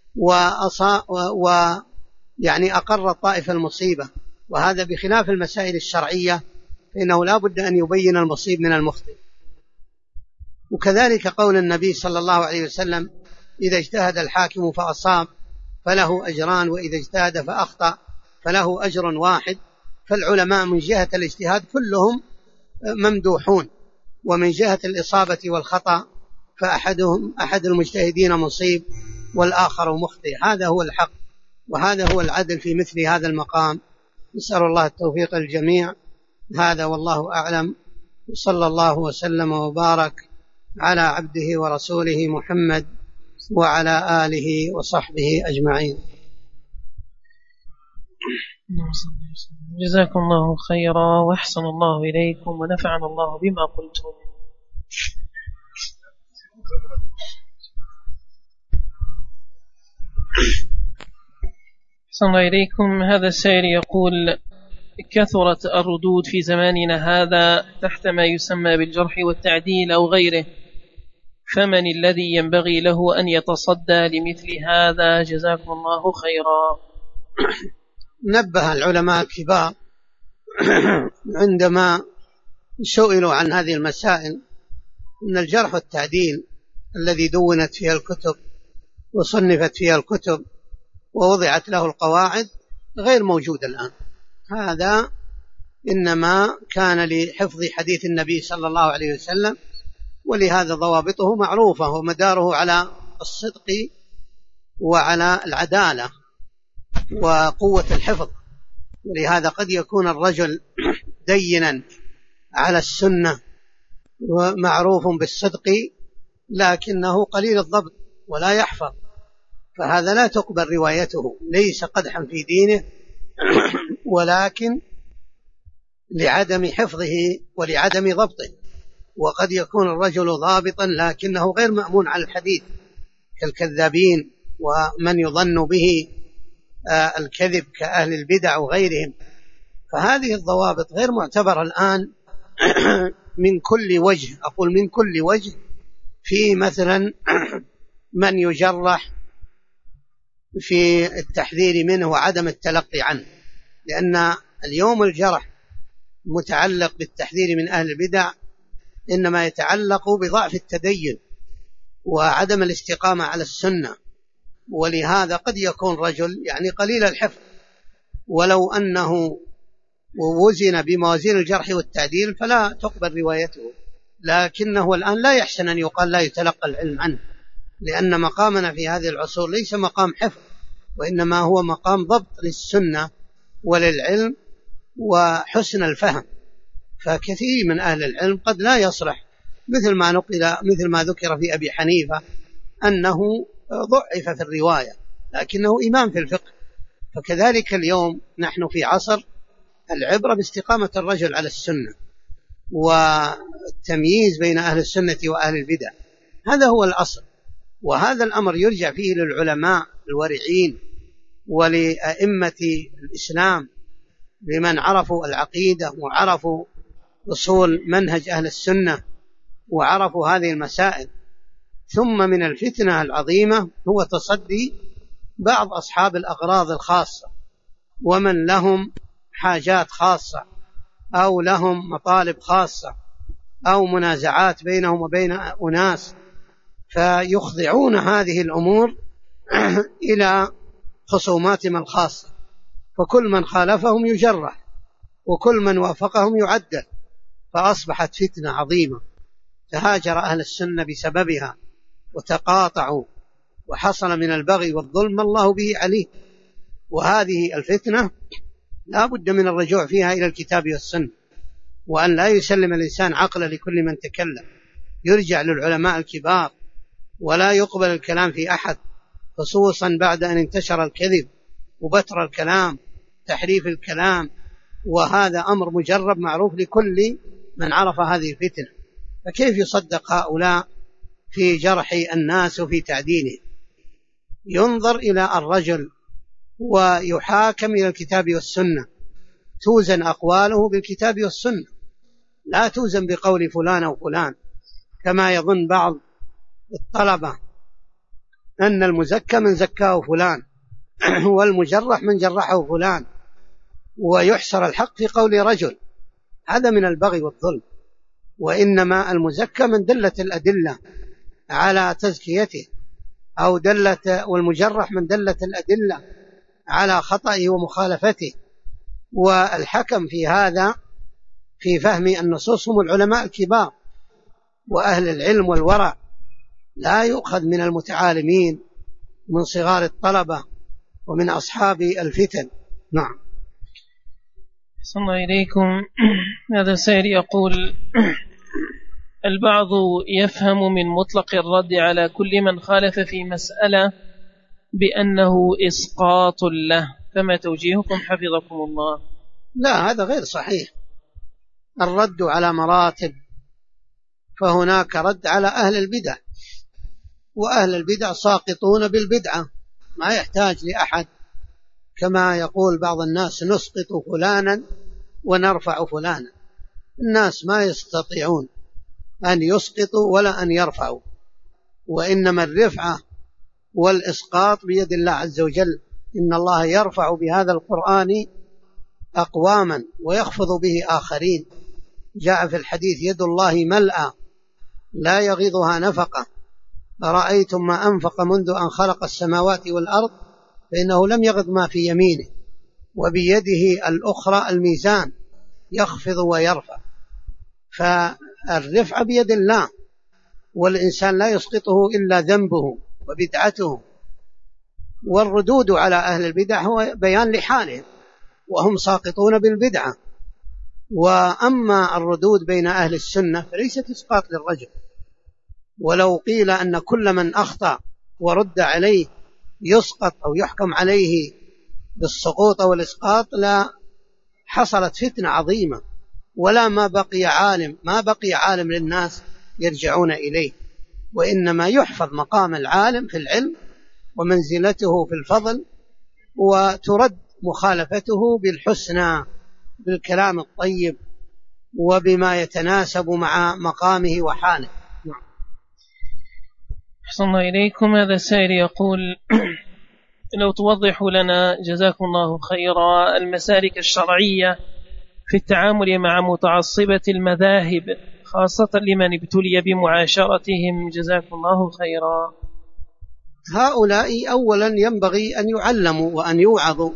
يعني أقر الطائفة المصيبة. وهذا بخلاف المسائل الشرعية، فإنه لا بد أن يبين المصيب من المخطئ. وكذلك قول النبي صلى الله عليه وسلم: إذا اجتهد الحاكم فأصاب فله أجران، وإذا اجتهد فأخطأ فله أجر واحد. فالعلماء من جهة الاجتهاد كلهم ممدوحون، ومن جهة الإصابة والخطأ أحد المجتهدين مصيب والآخر مخطئ. هذا هو الحق، وهذا هو العدل في مثل هذا المقام. نسأل الله التوفيق الجميع. هذا والله أعلم، وصلى الله وسلم وبارك على عبده ورسوله محمد وعلى آله وصحبه أجمعين. جزاكم الله خيرا وأحسن الله إليكم ونفعنا الله بما قلتم. أحسن الله إليكم. هذا السائل يقول: كثرت الردود في زماننا هذا تحت ما يسمى بالجرح والتعديل أو غيره، فمن الذي ينبغي له أن يتصدى لمثل هذا؟ جزاكم الله خيرا. نبه العلماء الكبار عندما سئلوا عن هذه المسائل أن الجرح والتعديل الذي دونت فيها الكتب وصنفت فيها الكتب ووضعت له القواعد غير موجود الآن. هذا إنما كان لحفظ حديث النبي صلى الله عليه وسلم، ولهذا ضوابطه معروفة ومداره على الصدق وعلى العدالة وقوة الحفظ. ولهذا قد يكون الرجل دينا على السنة ومعروف بالصدق لكنه قليل الضبط ولا يحفظ، فهذا لا تقبل روايته، ليس قدحا في دينه ولكن لعدم حفظه ولعدم ضبطه. وقد يكون الرجل ضابطا لكنه غير مأمون على الحديث كالكذابين ومن يظن به الكذب كأهل البدع وغيرهم. فهذه الضوابط غير معتبرة الآن من كل وجه، أقول من كل وجه، في مثلا من يجرح في التحذير منه وعدم التلقي عنه، لأن اليوم الجرح متعلق بالتحذير من أهل البدع إنما يتعلق بضعف التدين وعدم الاستقامة على السنة. ولهذا قد يكون رجل يعني قليل الحفظ ولو أنه ووزن بموازين الجرح والتعديل فلا تقبل روايته، لكنه الآن لا يحسن أن يقال لا يتلقى العلم عنه، لأن مقامنا في هذه العصور ليس مقام حفظ وإنما هو مقام ضبط للسنة وللعلم وحسن الفهم. فكثير من أهل العلم قد لا يصلح، مثل ما ذكر في أبي حنيفة أنه ضعف في الرواية لكنه إمام في الفقه. فكذلك اليوم نحن في عصر العبرة باستقامة الرجل على السنة والتمييز بين أهل السنة وأهل البدع، هذا هو الأصل. وهذا الأمر يرجع فيه للعلماء الورعين ولأئمة الإسلام لمن عرفوا العقيدة وعرفوا أصول منهج أهل السنة وعرفوا هذه المسائل. ثم من الفتنة العظيمة هو تصدي بعض أصحاب الأغراض الخاصة ومن لهم حاجات خاصة أو لهم مطالب خاصة أو منازعات بينهم وبين أناس، فيخضعون هذه الأمور إلى خصوماتهم الخاصة، فكل من خالفهم يجرح وكل من وافقهم يعدل، فأصبحت فتنة عظيمة تهاجر أهل السنة بسببها وتقاطعوا وحصل من البغي والظلم الله به عليه. وهذه الفتنة لا بد من الرجوع فيها إلى الكتاب والسنة، وأن لا يسلم الإنسان عقله لكل من تكلم، يرجع للعلماء الكبار ولا يقبل الكلام في أحد، خصوصا بعد أن انتشر الكذب وبتر الكلام تحريف الكلام، وهذا أمر مجرب معروف لكل من عرف هذه الفتنة. فكيف يصدق هؤلاء في جرح الناس وفي تعديله؟ ينظر إلى الرجل ويحاكم إلى الكتاب والسنة، توزن أقواله بالكتاب والسنة، لا توزن بقول فلان أو فلان كما يظن بعض الطلبة أن المزكى من زكاه فلان والمجرح من جرحه فلان، ويحصر الحق في قول رجل، هذا من البغي والظلم. وإنما المزكى من دلت الأدلة على تزكيته أو والمجرح من دلت الأدلة على خطئه ومخالفته. والحكم في هذا في فهم النصوص هم العلماء الكبار وأهل العلم والورع، لا يؤخذ من المتعالمين من صغار الطلبة ومن أصحاب الفتن. نعم. صلى الله إليكم. هذا سائل يقول: البعض يفهم من مطلق الرد على كل من خالف في مسألة بأنه إسقاط له، فما توجيهكم حفظكم الله؟ لا، هذا غير صحيح. الرد على مراتب، فهناك رد على أهل البدع، وأهل البدع ساقطون بالبدعة، ما يحتاج لأحد كما يقول بعض الناس نسقط فلانا ونرفع فلانا. الناس ما يستطيعون أن يسقطوا ولا أن يرفعوا، وإنما الرفعة والإسقاط بيد الله عز وجل، إن الله يرفع بهذا القرآن أقواما ويخفض به آخرين. جاء في الحديث: يد الله ملأى لا يغيضها نفقة، أرأيتم ما أنفق منذ أن خلق السماوات والأرض فإنه لم يغض ما في يمينه، وبيده الأخرى الميزان يخفض ويرفع. فالرفع بيد الله، والإنسان لا يسقطه إلا ذنبه وبدعته. والردود على أهل البدع هو بيان لحالهم، وهم ساقطون بالبدعة. وأما الردود بين أهل السنة فليست إسقاط للرجل، ولو قيل أن كل من أخطأ ورد عليه يسقط أو يحكم عليه بالسقوط أو الإسقاط لا حصلت فتنة عظيمة، ولا ما بقي عالم للناس يرجعون إليه. وإنما يحفظ مقام العالم في العلم ومنزلته في الفضل، وترد مخالفته بالحسنى، بالكلام الطيب، وبما يتناسب مع مقامه وحاله. أحسن إليكم. هذا السائل يقول: لو توضح لنا جزاكم الله خيرا المسالك الشرعية في التعامل مع متعصبة المذاهب، خاصة لمن ابتلي بمعاشرتهم، جزاكم الله خيرا. هؤلاء أولا ينبغي أن يعلموا وأن يوعظوا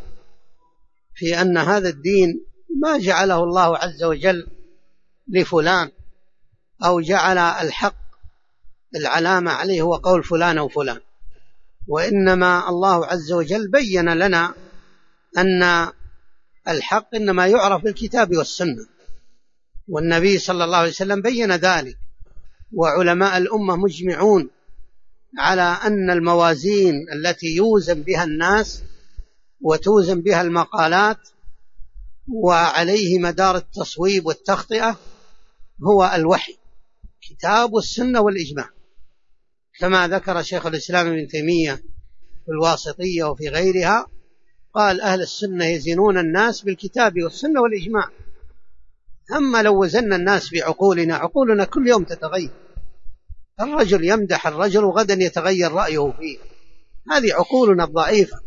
في أن هذا الدين ما جعله الله عز وجل لفلان، أو جعل الحق العلامة عليه هو قول فلان أو فلان، وإنما الله عز وجل بين لنا أن الحق إنما يعرف بالكتاب والسنة، والنبي صلى الله عليه وسلم بين ذلك، وعلماء الأمة مجمعون على أن الموازين التي يوزن بها الناس وتوزن بها المقالات وعليه مدار التصويب والتخطئة هو الوحي، كتاب والسنة والإجماع، كما ذكر شيخ الإسلام ابن تيمية في الواسطية وفي غيرها، قال: أهل السنة يزنون الناس بالكتاب والسنة والإجماع. أما لو وزننا الناس بعقولنا، عقولنا كل يوم تتغير، الرجل يمدح الرجل وغدا يتغير رأيه فيه، هذه عقولنا الضعيفة.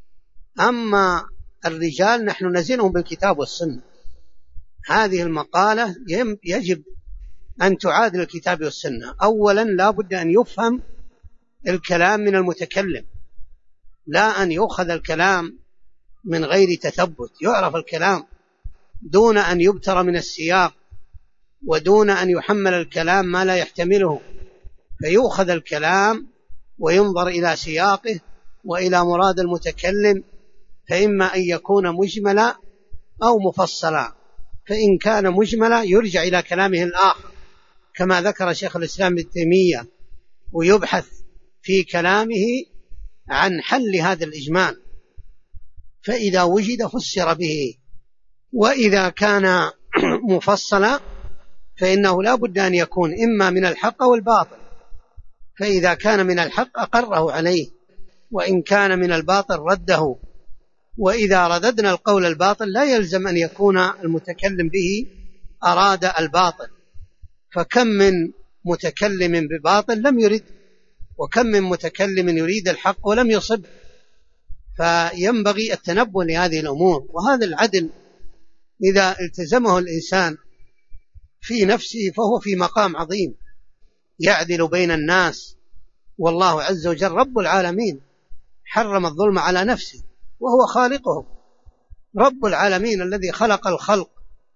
أما الرجال نحن نزنهم بالكتاب والسنة. هذه المقالة يجب أن تعادل الكتاب والسنة. أولا لا بد أن يفهم الكلام من المتكلم، لا أن يؤخذ الكلام من غير تثبت، يعرف الكلام دون أن يبتر من السياق، ودون أن يحمل الكلام ما لا يحتمله، فيؤخذ الكلام وينظر إلى سياقه وإلى مراد المتكلم، فإما أن يكون مجملا أو مفصلا. فإن كان مجملا يرجع إلى كلامه الآخر كما ذكر شيخ الإسلام ابن تيمية، ويبحث في كلامه عن حل هذا الإجمال، فإذا وجد فسر به. وإذا كان مفصلا فإنه لا بد أن يكون إما من الحق والباطل، فإذا كان من الحق أقره عليه، وإن كان من الباطل رده. وإذا رددنا القول الباطل لا يلزم أن يكون المتكلم به أراد الباطل، فكم من متكلم بباطل لم يرد، وكم من متكلم يريد الحق ولم يصب. فينبغي التنبه لهذه الأمور، وهذا العدل إذا التزمه الإنسان في نفسه فهو في مقام عظيم، يعدل بين الناس. والله عز وجل رب العالمين حرم الظلم على نفسه وهو خالقهم، رب العالمين الذي خلق الخلق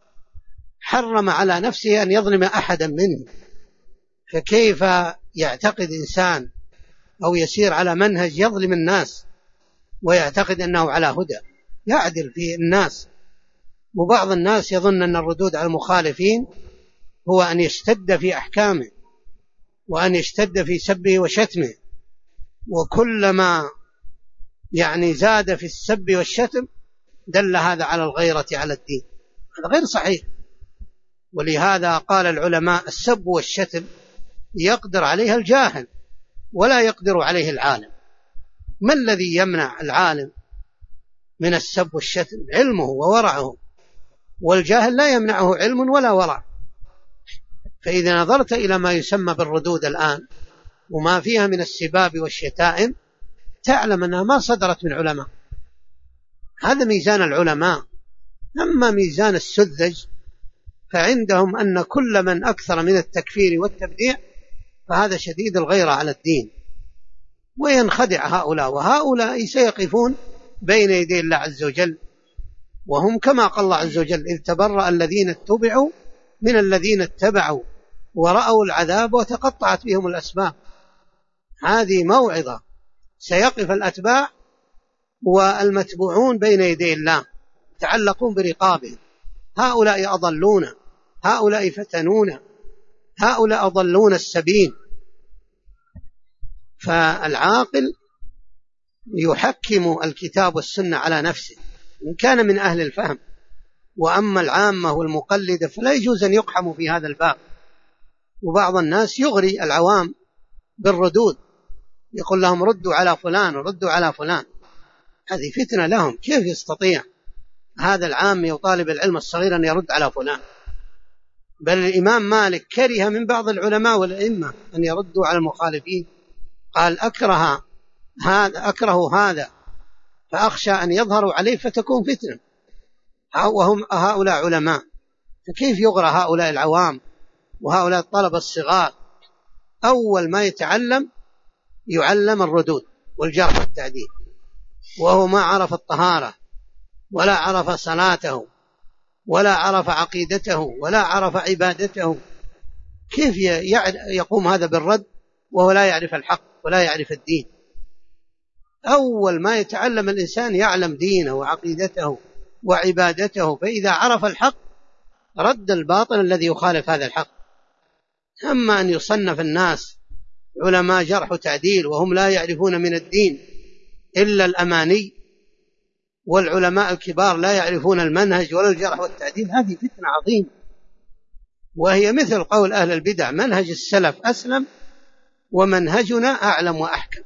حرم على نفسه أن يظلم أحدا منه. فكيف يعتقد إنسان أو يسير على منهج يظلم الناس ويعتقد أنه على هدى؟ يعدل في الناس. وبعض الناس يظن أن الردود على المخالفين هو أن يشتد في أحكامه وأن يشتد في سبه وشتمه، وكلما زاد في السب والشتم دل هذا على الغيرة على الدين. هذا غير صحيح. ولهذا قال العلماء: السب والشتم يقدر عليها الجاهل ولا يقدر عليه العالم. ما الذي يمنع العالم من السب والشتم؟ علمه وورعه، والجاهل لا يمنعه علم ولا ورع. فإذا نظرت إلى ما يسمى بالردود الآن وما فيها من السباب والشتائم تعلم أنها ما صدرت من علماء، هذا ميزان العلماء. أما ميزان السذج فعندهم أن كل من أكثر من التكفير والتبديع فهذا شديد الغيرة على الدين، وينخدع هؤلاء، وهؤلاء سيقفون بين يدي الله عز وجل وهم كما قال الله عز وجل: إذ تبرأ الذين اتبعوا من الذين اتبعوا ورأوا العذاب وتقطعت بهم الأسباب. هذه موعظة، سيقف الأتباع والمتبوعون بين يدي الله يتعلقون برقابهم. هؤلاء أضلون، هؤلاء فتنون، هؤلاء أضلون السبيل. فالعاقل يحكم الكتاب والسنة على نفسه إن كان من أهل الفهم. وأما العامة والمقلدة فلا يجوز أن يقحموا في هذا الباب. وبعض الناس يغري العوام بالردود، يقول لهم ردوا على فلان وردوا على فلان. هذه فتنة لهم. كيف يستطيع هذا العام وطالب العلم الصغير أن يرد على فلان؟ بل الإمام مالك كره من بعض العلماء والأئمة أن يردوا على المخالفين، قال: أكره هذا فأخشى أن يظهروا عليه فتكون فتنة. وهم هؤلاء علماء، فكيف يغرى هؤلاء العوام وهؤلاء الطلبة الصغار؟ أول ما يعلم الردود والجرح والتعديل، وهو ما عرف الطهارة ولا عرف صلاته ولا عرف عقيدته ولا عرف عبادته. كيف يقوم هذا بالرد وهو لا يعرف الحق ولا يعرف الدين؟ أول ما يتعلم الإنسان يعلم دينه وعقيدته وعبادته، فإذا عرف الحق رد الباطل الذي يخالف هذا الحق. أما أن يصنف الناس علماء جرح وتعديل وهم لا يعرفون من الدين إلا الأماني، والعلماء الكبار لا يعرفون المنهج ولا الجرح والتعديل، هذه فتنة عظيمة. وهي مثل قول أهل البدع: منهج السلف أسلم ومنهجنا أعلم وأحكم.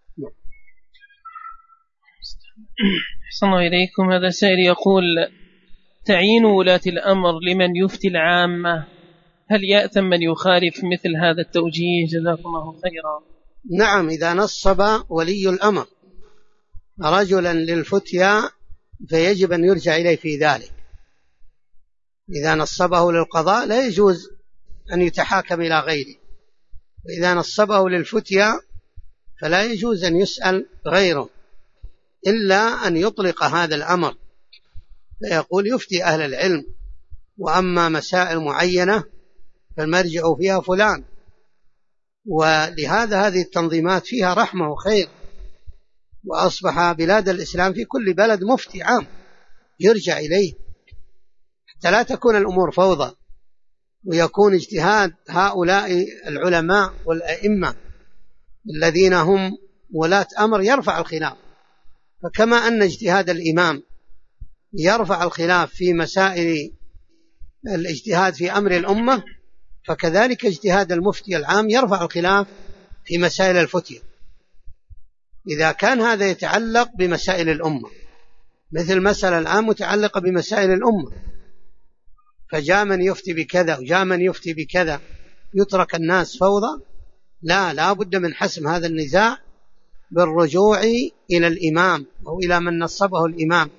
أحسن الله إليكم. هذا سائل يقول: تعيين ولاة الأمر لمن يفتي العامة، هل يأثم من يخالف مثل هذا التوجيه؟ جزاكم الله خيرا. نعم، إذا نصب ولي الأمر رجلا للفتيا فيجب أن يرجع إليه في ذلك. إذا نصبه للقضاء لا يجوز أن يتحاكم إلى غيره، وإذا نصبه للفتيا فلا يجوز أن يسأل غيره إلا أن يطلق هذا الأمر فيقول يفتي أهل العلم، وأما مسائل معينة فالمرجع فيها فلان. ولهذا هذه التنظيمات فيها رحمة وخير، وأصبح بلاد الإسلام في كل بلد مفتي عام يرجع إليه حتى لا تكون الأمور فوضى، ويكون اجتهاد هؤلاء العلماء والأئمة الذين هم ولاة أمر يرفع الخلاف. فكما أن اجتهاد الإمام يرفع الخلاف في مسائل الاجتهاد في أمر الأمة، فكذلك اجتهاد المفتي العام يرفع الخلاف في مسائل الفتية، إذا كان هذا يتعلق بمسائل الأمة، مثل مسألة الآن متعلقة بمسائل الأمة، فجاء من يفتي بكذا وجاء من يفتي بكذا، يترك الناس فوضى؟ لا بد من حسم هذا النزاع بالرجوع إلى الإمام أو إلى من نصبه الإمام.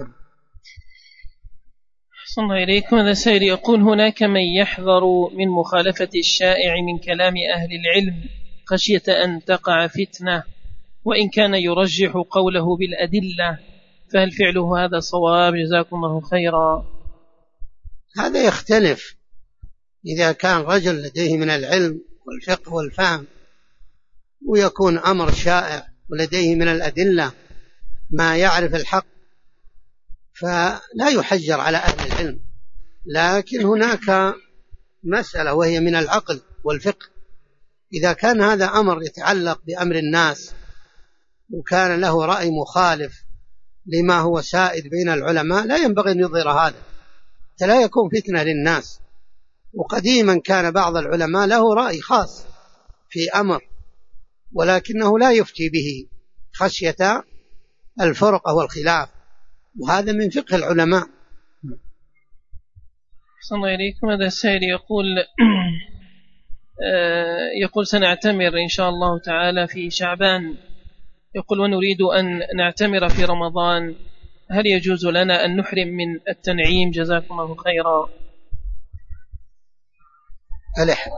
أحسن الله إليكم. هذا سائل يقول: هناك من يحذر من مخالفة الشائع من كلام أهل العلم خشية أن تقع فتنة، وإن كان يرجح قوله بالأدلة، فهل فعله هذا صواب؟ جزاكم الله خيرا. هذا يختلف، إذا كان رجل لديه من العلم والفقه والفهم ويكون أمر شائع ولديه من الأدلة ما يعرف الحق فلا يحجر على أهل العلم. لكن هناك مسألة وهي من العقل والفقه، إذا كان هذا أمر يتعلق بأمر الناس وكان له رأي مخالف لما هو سائد بين العلماء لا ينبغي أن يظهر هذا حتى لا يكون فتنة للناس. وقديما كان بعض العلماء له رأي خاص في أمر ولكنه لا يفتي به خشية الفرقة والخلاف، وهذا من فقه العلماء. أحسن الله إليكم. هذا السائل يقول سنعتمر إن شاء الله تعالى في شعبان، يقول ونريد أن نعتمر في رمضان، هل يجوز لنا أن نحرم من التنعيم؟ جزاكم الله خيرا. الإحرام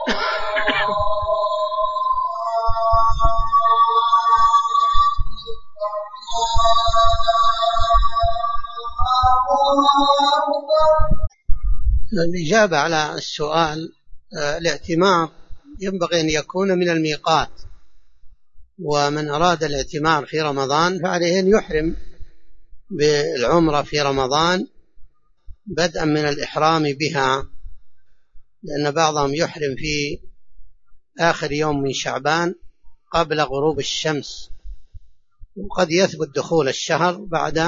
الإجابة على السؤال، الاعتمار ينبغي أن يكون من الميقات، ومن أراد الاعتمار في رمضان فعليه أن يحرم بالعمرة في رمضان بدءا من الإحرام بها، لأن بعضهم يحرم في آخر يوم من شعبان قبل غروب الشمس، وقد يثبت دخول الشهر بعد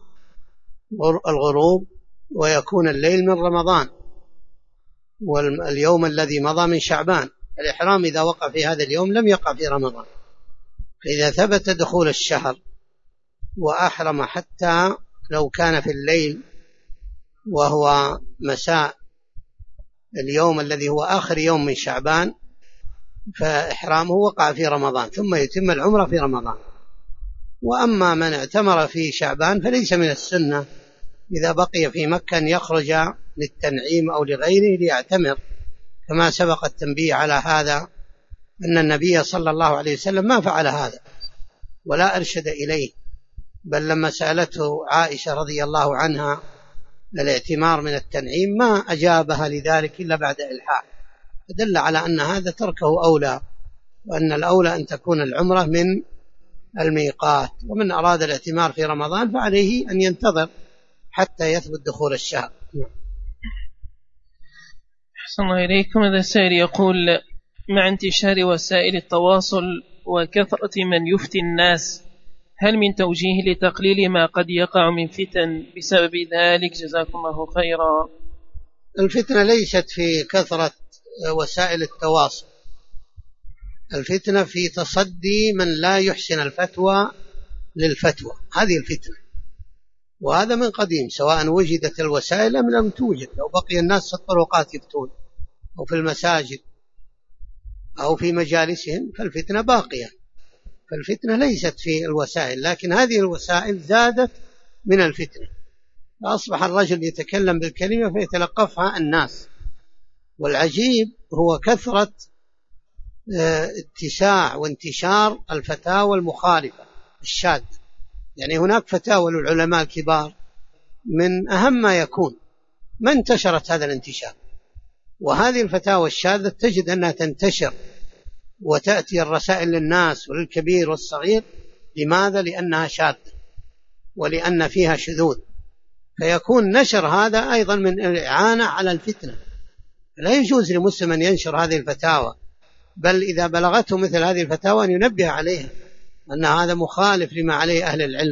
الغروب ويكون الليل من رمضان واليوم الذي مضى من شعبان. الإحرام إذا وقع في هذا اليوم لم يقع في رمضان، فإذا ثبت دخول الشهر وأحرم حتى لو كان في الليل وهو مساء اليوم الذي هو آخر يوم من شعبان فإحرامه وقع في رمضان، ثم يتم العمرة في رمضان. وأما من اعتمر في شعبان فليس من السنة إذا بقي في مكة أن يخرج للتنعيم أو لغيره ليعتمر، كما سبق التنبيه على هذا أن النبي صلى الله عليه وسلم ما فعل هذا ولا أرشد إليه، بل لما سألته عائشة رضي الله عنها الاعتمار من التنعيم ما أجابها لذلك إلا بعد إلحاح، فدل على أن هذا تركه أولى، وأن الأولى أن تكون العمرة من الميقات. ومن أراد الاعتمار في رمضان فعليه أن ينتظر حتى يثبت دخول الشهر. أحسن الله إليكم. هذا السائل يقول: مع انتشار وسائل التواصل وكثرة من يفتي الناس، هل من توجيه لتقليل ما قد يقع من فتن بسبب ذلك؟ جزاكم الله خيرا. الفتنة ليست في كثرة وسائل التواصل، الفتنة في تصدي من لا يحسن الفتوى للفتوى، هذه الفتنة، وهذا من قديم سواء وجدت الوسائل أم لم توجد. لو بقي الناس في الطرقات يفتون أو في المساجد أو في مجالسهم فالفتنة باقية، فالفتنة ليست في الوسائل، لكن هذه الوسائل زادت من الفتنة، فأصبح الرجل يتكلم بالكلمة فيتلقفها الناس. والعجيب هو كثرة اتساع وانتشار الفتاوى المخالفة الشاذة، يعني هناك فتاوى للعلماء الكبار من أهم ما يكون، ما انتشرت هذا الانتشار، وهذه الفتاوى الشاذة تجد أنها تنتشر وتأتي الرسائل للناس وللكبير والصغير. لماذا؟ لأنها شاذة ولأن فيها شذوذ، فيكون نشر هذا أيضا من الإعانة على الفتنة. لا يجوز لمسلم أن ينشر هذه الفتاوى، بل إذا بلغته مثل هذه الفتاوى أن ينبه عليها أن هذا مخالف لما عليه أهل العلم.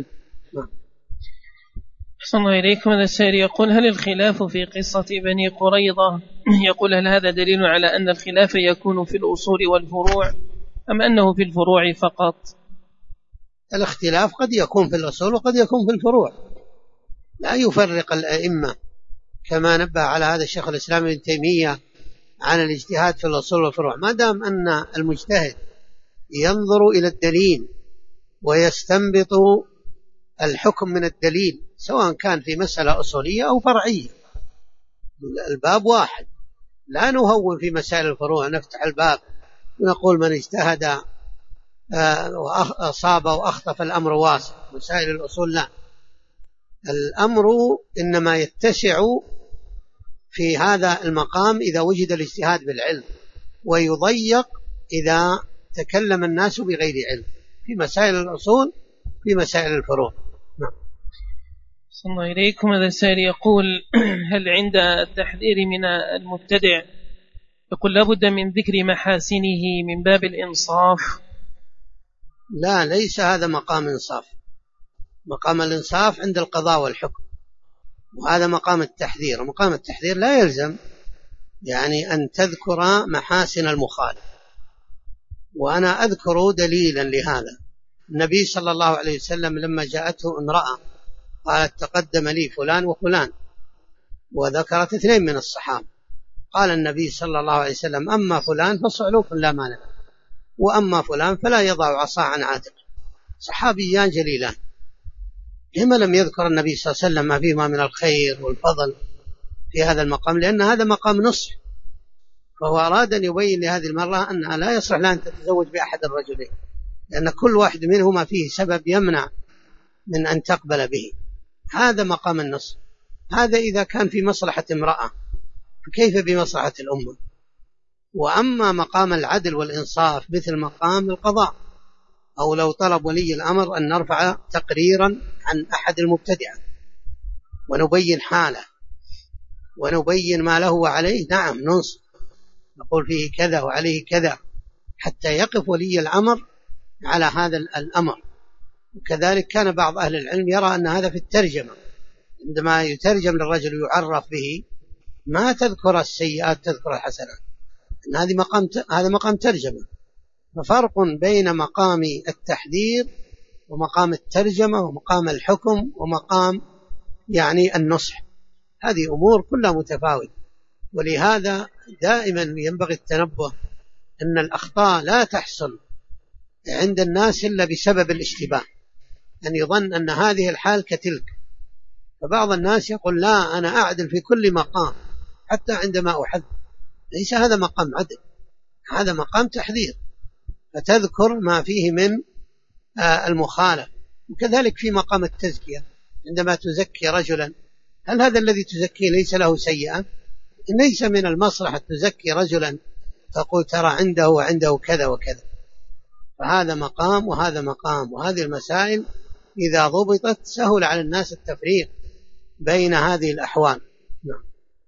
أحسن الله إليكم. هذا السائل يقول: هل الخلاف في قصة بني قريظة يقول هل هذا دليل على أن الخلاف يكون في الأصول والفروع أم أنه في الفروع فقط؟ الاختلاف قد يكون في الأصول وقد يكون في الفروع، لا يفرق الأئمة، كما نبه على هذا الشيخ الإسلام ابن تيمية عن الاجتهاد في الأصول والفروع. ما دام أن المجتهد ينظر إلى الدليل ويستنبط الحكم من الدليل سواء كان في مسألة أصولية أو فرعية، الباب واحد، لا نهون في مسائل الفروع، نفتح الباب ونقول من اجتهد وأصاب وأخطأ الأمر واسع. مسائل الأصول لا، الأمر إنما يتسع في هذا المقام إذا وجد الاجتهاد بالعلم، ويضيق إذا تكلم الناس بغير علم في مسائل الأصول في مسائل الفروع. صلى الله إليكم. هذا السائل يقول: هل عند التحذير من المبتدع يقول لابد من ذكر محاسنه من باب الإنصاف؟ لا، ليس هذا مقام إنصاف، مقام الإنصاف عند القضاء والحكم، وهذا مقام التحذير. مقام التحذير لا يلزم يعني أن تذكر محاسن المخالف، وأنا أذكر دليلا لهذا. النبي صلى الله عليه وسلم لما جاءته امرأة قالت تقدم لي فلان وفلان، وذكرت اثنين من الصحابة، قال النبي صلى الله عليه وسلم: أما فلان فصعلوك لا مانع، وأما فلان فلا يضع عصا عن عاتق. صحابيان جليلان، لما لم يذكر النبي صلى الله عليه وسلم ما فيهما من الخير والفضل في هذا المقام؟ لأن هذا مقام نصح، فهو أراد أن يبين لهذه المرأة أنها لا يصلح لها أن تتزوج بأحد الرجلين، لأن كل واحد منهما فيه سبب يمنع من أن تقبل به. هذا مقام النصح. هذا إذا كان في مصلحة امرأة، فكيف بمصلحة الأمة؟ وأما مقام العدل والإنصاف مثل مقام القضاء، أو لو طلب ولي الأمر أن نرفع تقريرا عن أحد المبتدعة ونبين حاله ونبين ما له وعليه، نعم ننصف، نقول فيه كذا وعليه كذا، حتى يقف ولي الأمر على هذا الأمر. وكذلك كان بعض أهل العلم يرى أن هذا في الترجمة، عندما يترجم للرجل يعرف به ما تذكر السيئات تذكر الحسنات، أن هذا مقام ترجمة. ففرق بين مقام التحذير ومقام الترجمة ومقام الحكم ومقام يعني النصح، هذه أمور كلها متفاوتة. ولهذا دائما ينبغي التنبه أن الأخطاء لا تحصل عند الناس إلا بسبب الاشتباه، أن يظن أن هذه الحال كتلك. فبعض الناس يقول لا أنا أعدل في كل مقام حتى عندما أحذر. ليس هذا مقام عدل، هذا مقام تحذير، فتذكر ما فيه من المخالف. وكذلك في مقام التزكية، عندما تزكي رجلا، هل هذا الذي تزكيه ليس له سيئة؟ ليس من المصلحة تزكي رجلا تقول ترى عنده وعنده كذا وكذا. فهذا مقام وهذا مقام، وهذه المسائل إذا ضبطت سهل على الناس التفريق بين هذه الأحوال. نعم.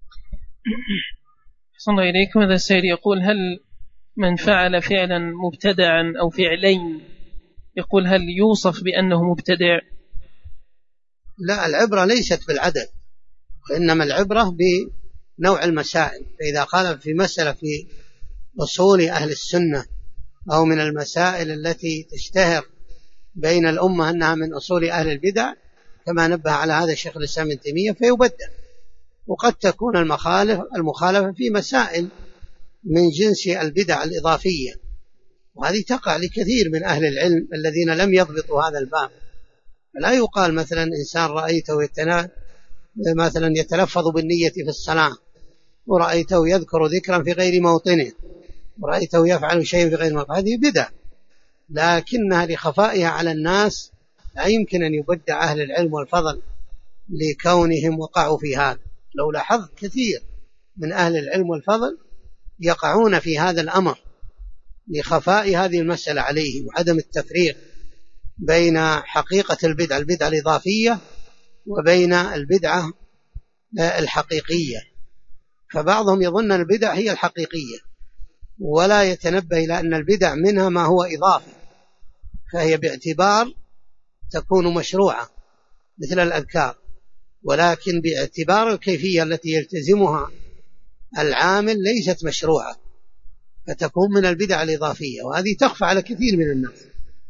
صلى الله إليكم. هذا السائل يقول هل من فعل فعلا مبتدعا أو فعلين يقول هل يوصف بأنه مبتدع؟ لا، العبرة ليست بالعدد، وإنما العبرة بنوع المسائل. فإذا قال في مسألة في أصول أهل السنة أو من المسائل التي تشتهر بين الأمة أنها من أصول أهل البدع، كما نبه على هذا الشيخ الإسلام ابن تيمية، فيبدل. وقد تكون المخالفة في مسائل من جنس البدع الإضافية، وهذه تقع لكثير من أهل العلم الذين لم يضبطوا هذا الباب. فلا يقال مثلا إنسان رأيته مثلا يتلفظ بالنية في الصلاة، ورأيته يذكر ذكرا في غير موطنه، ورأيته يفعل شيء في غير موطنه، هذه بدع، لكنها لخفائها على الناس لا يمكن أن يبدع أهل العلم والفضل لكونهم وقعوا في هذا. لو لاحظت كثير من أهل العلم والفضل يقعون في هذا الأمر لخفاء هذه المسألة عليهم، وعدم التفريق بين حقيقة البدعة الإضافية وبين البدعة الحقيقية. فبعضهم يظن البدع هي الحقيقية ولا يتنبه إلى أن البدع منها ما هو إضافي، فهي باعتبار تكون مشروعة مثل الأذكار، ولكن باعتبار الكيفية التي يلتزمها العامل ليست مشروعة، فتكون من البدع الإضافية، وهذه تخفى على كثير من الناس.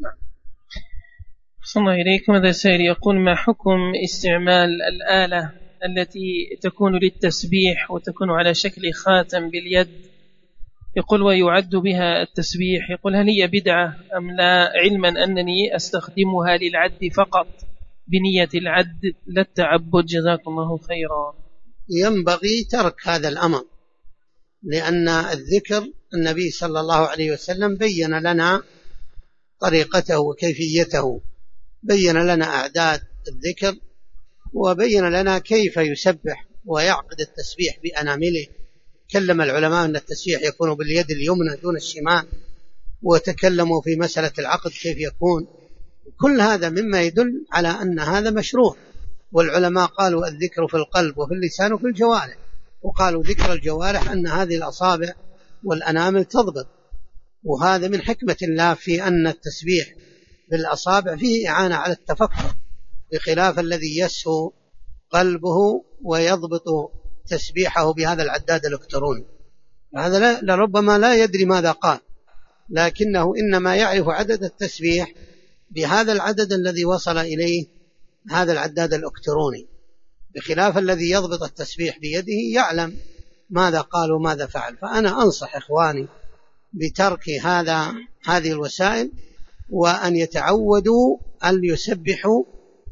صلى الله إليكم. هذا السائل يقول ما حكم استعمال الآلة التي تكون للتسبيح وتكون على شكل خاتم باليد، يقول ويعد بها التسبيح، يقول هل هي بدعة أم لا، علما أنني أستخدمها للعد فقط بنية العد لا التعبد، جزاكم الله خيرا. ينبغي ترك هذا الأمر، لأن الذكر النبي صلى الله عليه وسلم بين لنا طريقته وكيفيته، بين لنا أعداد الذكر، وبين لنا كيف يسبح ويعقد التسبيح بأنامله. تكلم العلماء أن التسبيح يكون باليد اليمنى دون الشمال، وتكلموا في مسألة العقد كيف يكون. كل هذا مما يدل على أن هذا مشروع. والعلماء قالوا الذكر في القلب وفي اللسان وفي الجوارح، وقالوا ذكر الجوارح أن هذه الأصابع والأنامل تضبط. وهذا من حكمة الله في أن التسبيح بالأصابع فيه إعانة على التفكر، بخلاف الذي يسهو قلبه ويضبط تسبيحه بهذا العداد الإلكتروني. هذا لربما لا يدري ماذا قال، لكنه إنما يعرف عدد التسبيح بهذا العدد الذي وصل إليه هذا العداد الإلكتروني، بخلاف الذي يضبط التسبيح بيده يعلم ماذا قال وماذا فعل. فأنا أنصح إخواني بترك هذه الوسائل، وأن يتعودوا أن يسبحوا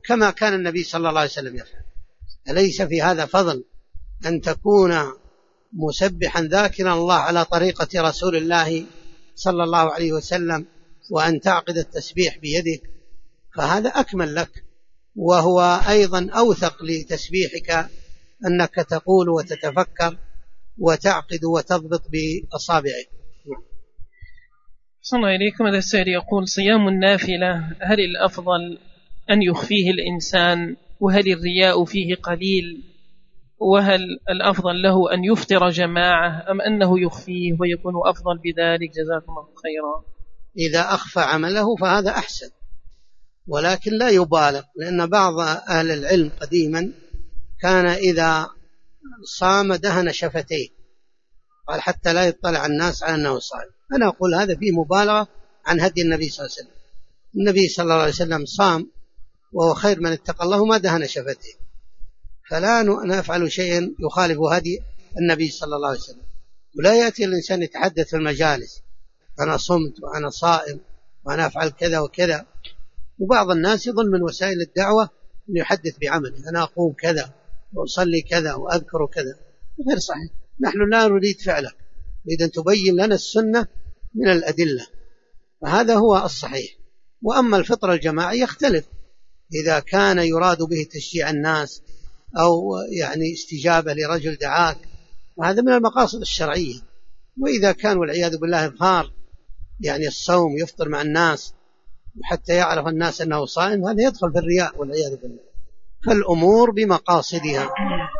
كما كان النبي صلى الله عليه وسلم يفعل. أليس في هذا فضل أن تكون مسبحا ذاكرا الله على طريقة رسول الله صلى الله عليه وسلم، وأن تعقد التسبيح بيدك، فهذا أكمل لك، وهو أيضا أوثق لتسبيحك أنك تقول وتتفكر وتعقد وتضبط بأصابعك. صلى الله إليكم. هذا السائل يقول: صيام النافلة هل الأفضل أن يخفيه الإنسان، وهل الرياء فيه قليل، وهل الأفضل له أن يفطر جماعة أم أنه يخفيه ويكون أفضل بذلك؟ جزاكم الله خيرا. إذا أخفى عمله فهذا أحسن، ولكن لا يبالغ، لأن بعض أهل العلم قديما كان إذا صام دهن شفتيه، قال حتى لا يطلع الناس على أنه صائم. أنا أقول هذا فيه مبالغة عن هدي النبي صلى الله عليه وسلم. النبي صلى الله عليه وسلم صام وهو خير من اتقى الله ما دهن شفتيه، فلا نفعل شيئا يخالف هدي النبي صلى الله عليه وسلم. ولا يأتي الإنسان يتحدث في المجالس: أنا صمت وأنا صائم وأنا أفعل كذا وكذا. وبعض الناس يظن من وسائل الدعوة أن يحدث بعمله: أنا أقوم كذا وأصلي كذا وأذكر كذا. غير صحيح. نحن لا نريد فعلك، نريد أن تبين لنا السنة من الأدلة، فهذا هو الصحيح. وأما الفطر الجماعي يختلف، إذا كان يراد به تشجيع الناس أو يعني استجابة لرجل دعاك، وهذا من المقاصد الشرعية. وإذا كان والعياذ بالله إظهار يعني الصوم يفطر مع الناس وحتى يعرف الناس أنه صائم، هذا يدخل في الرياء والعياذ بالله. فالأمور بمقاصدها.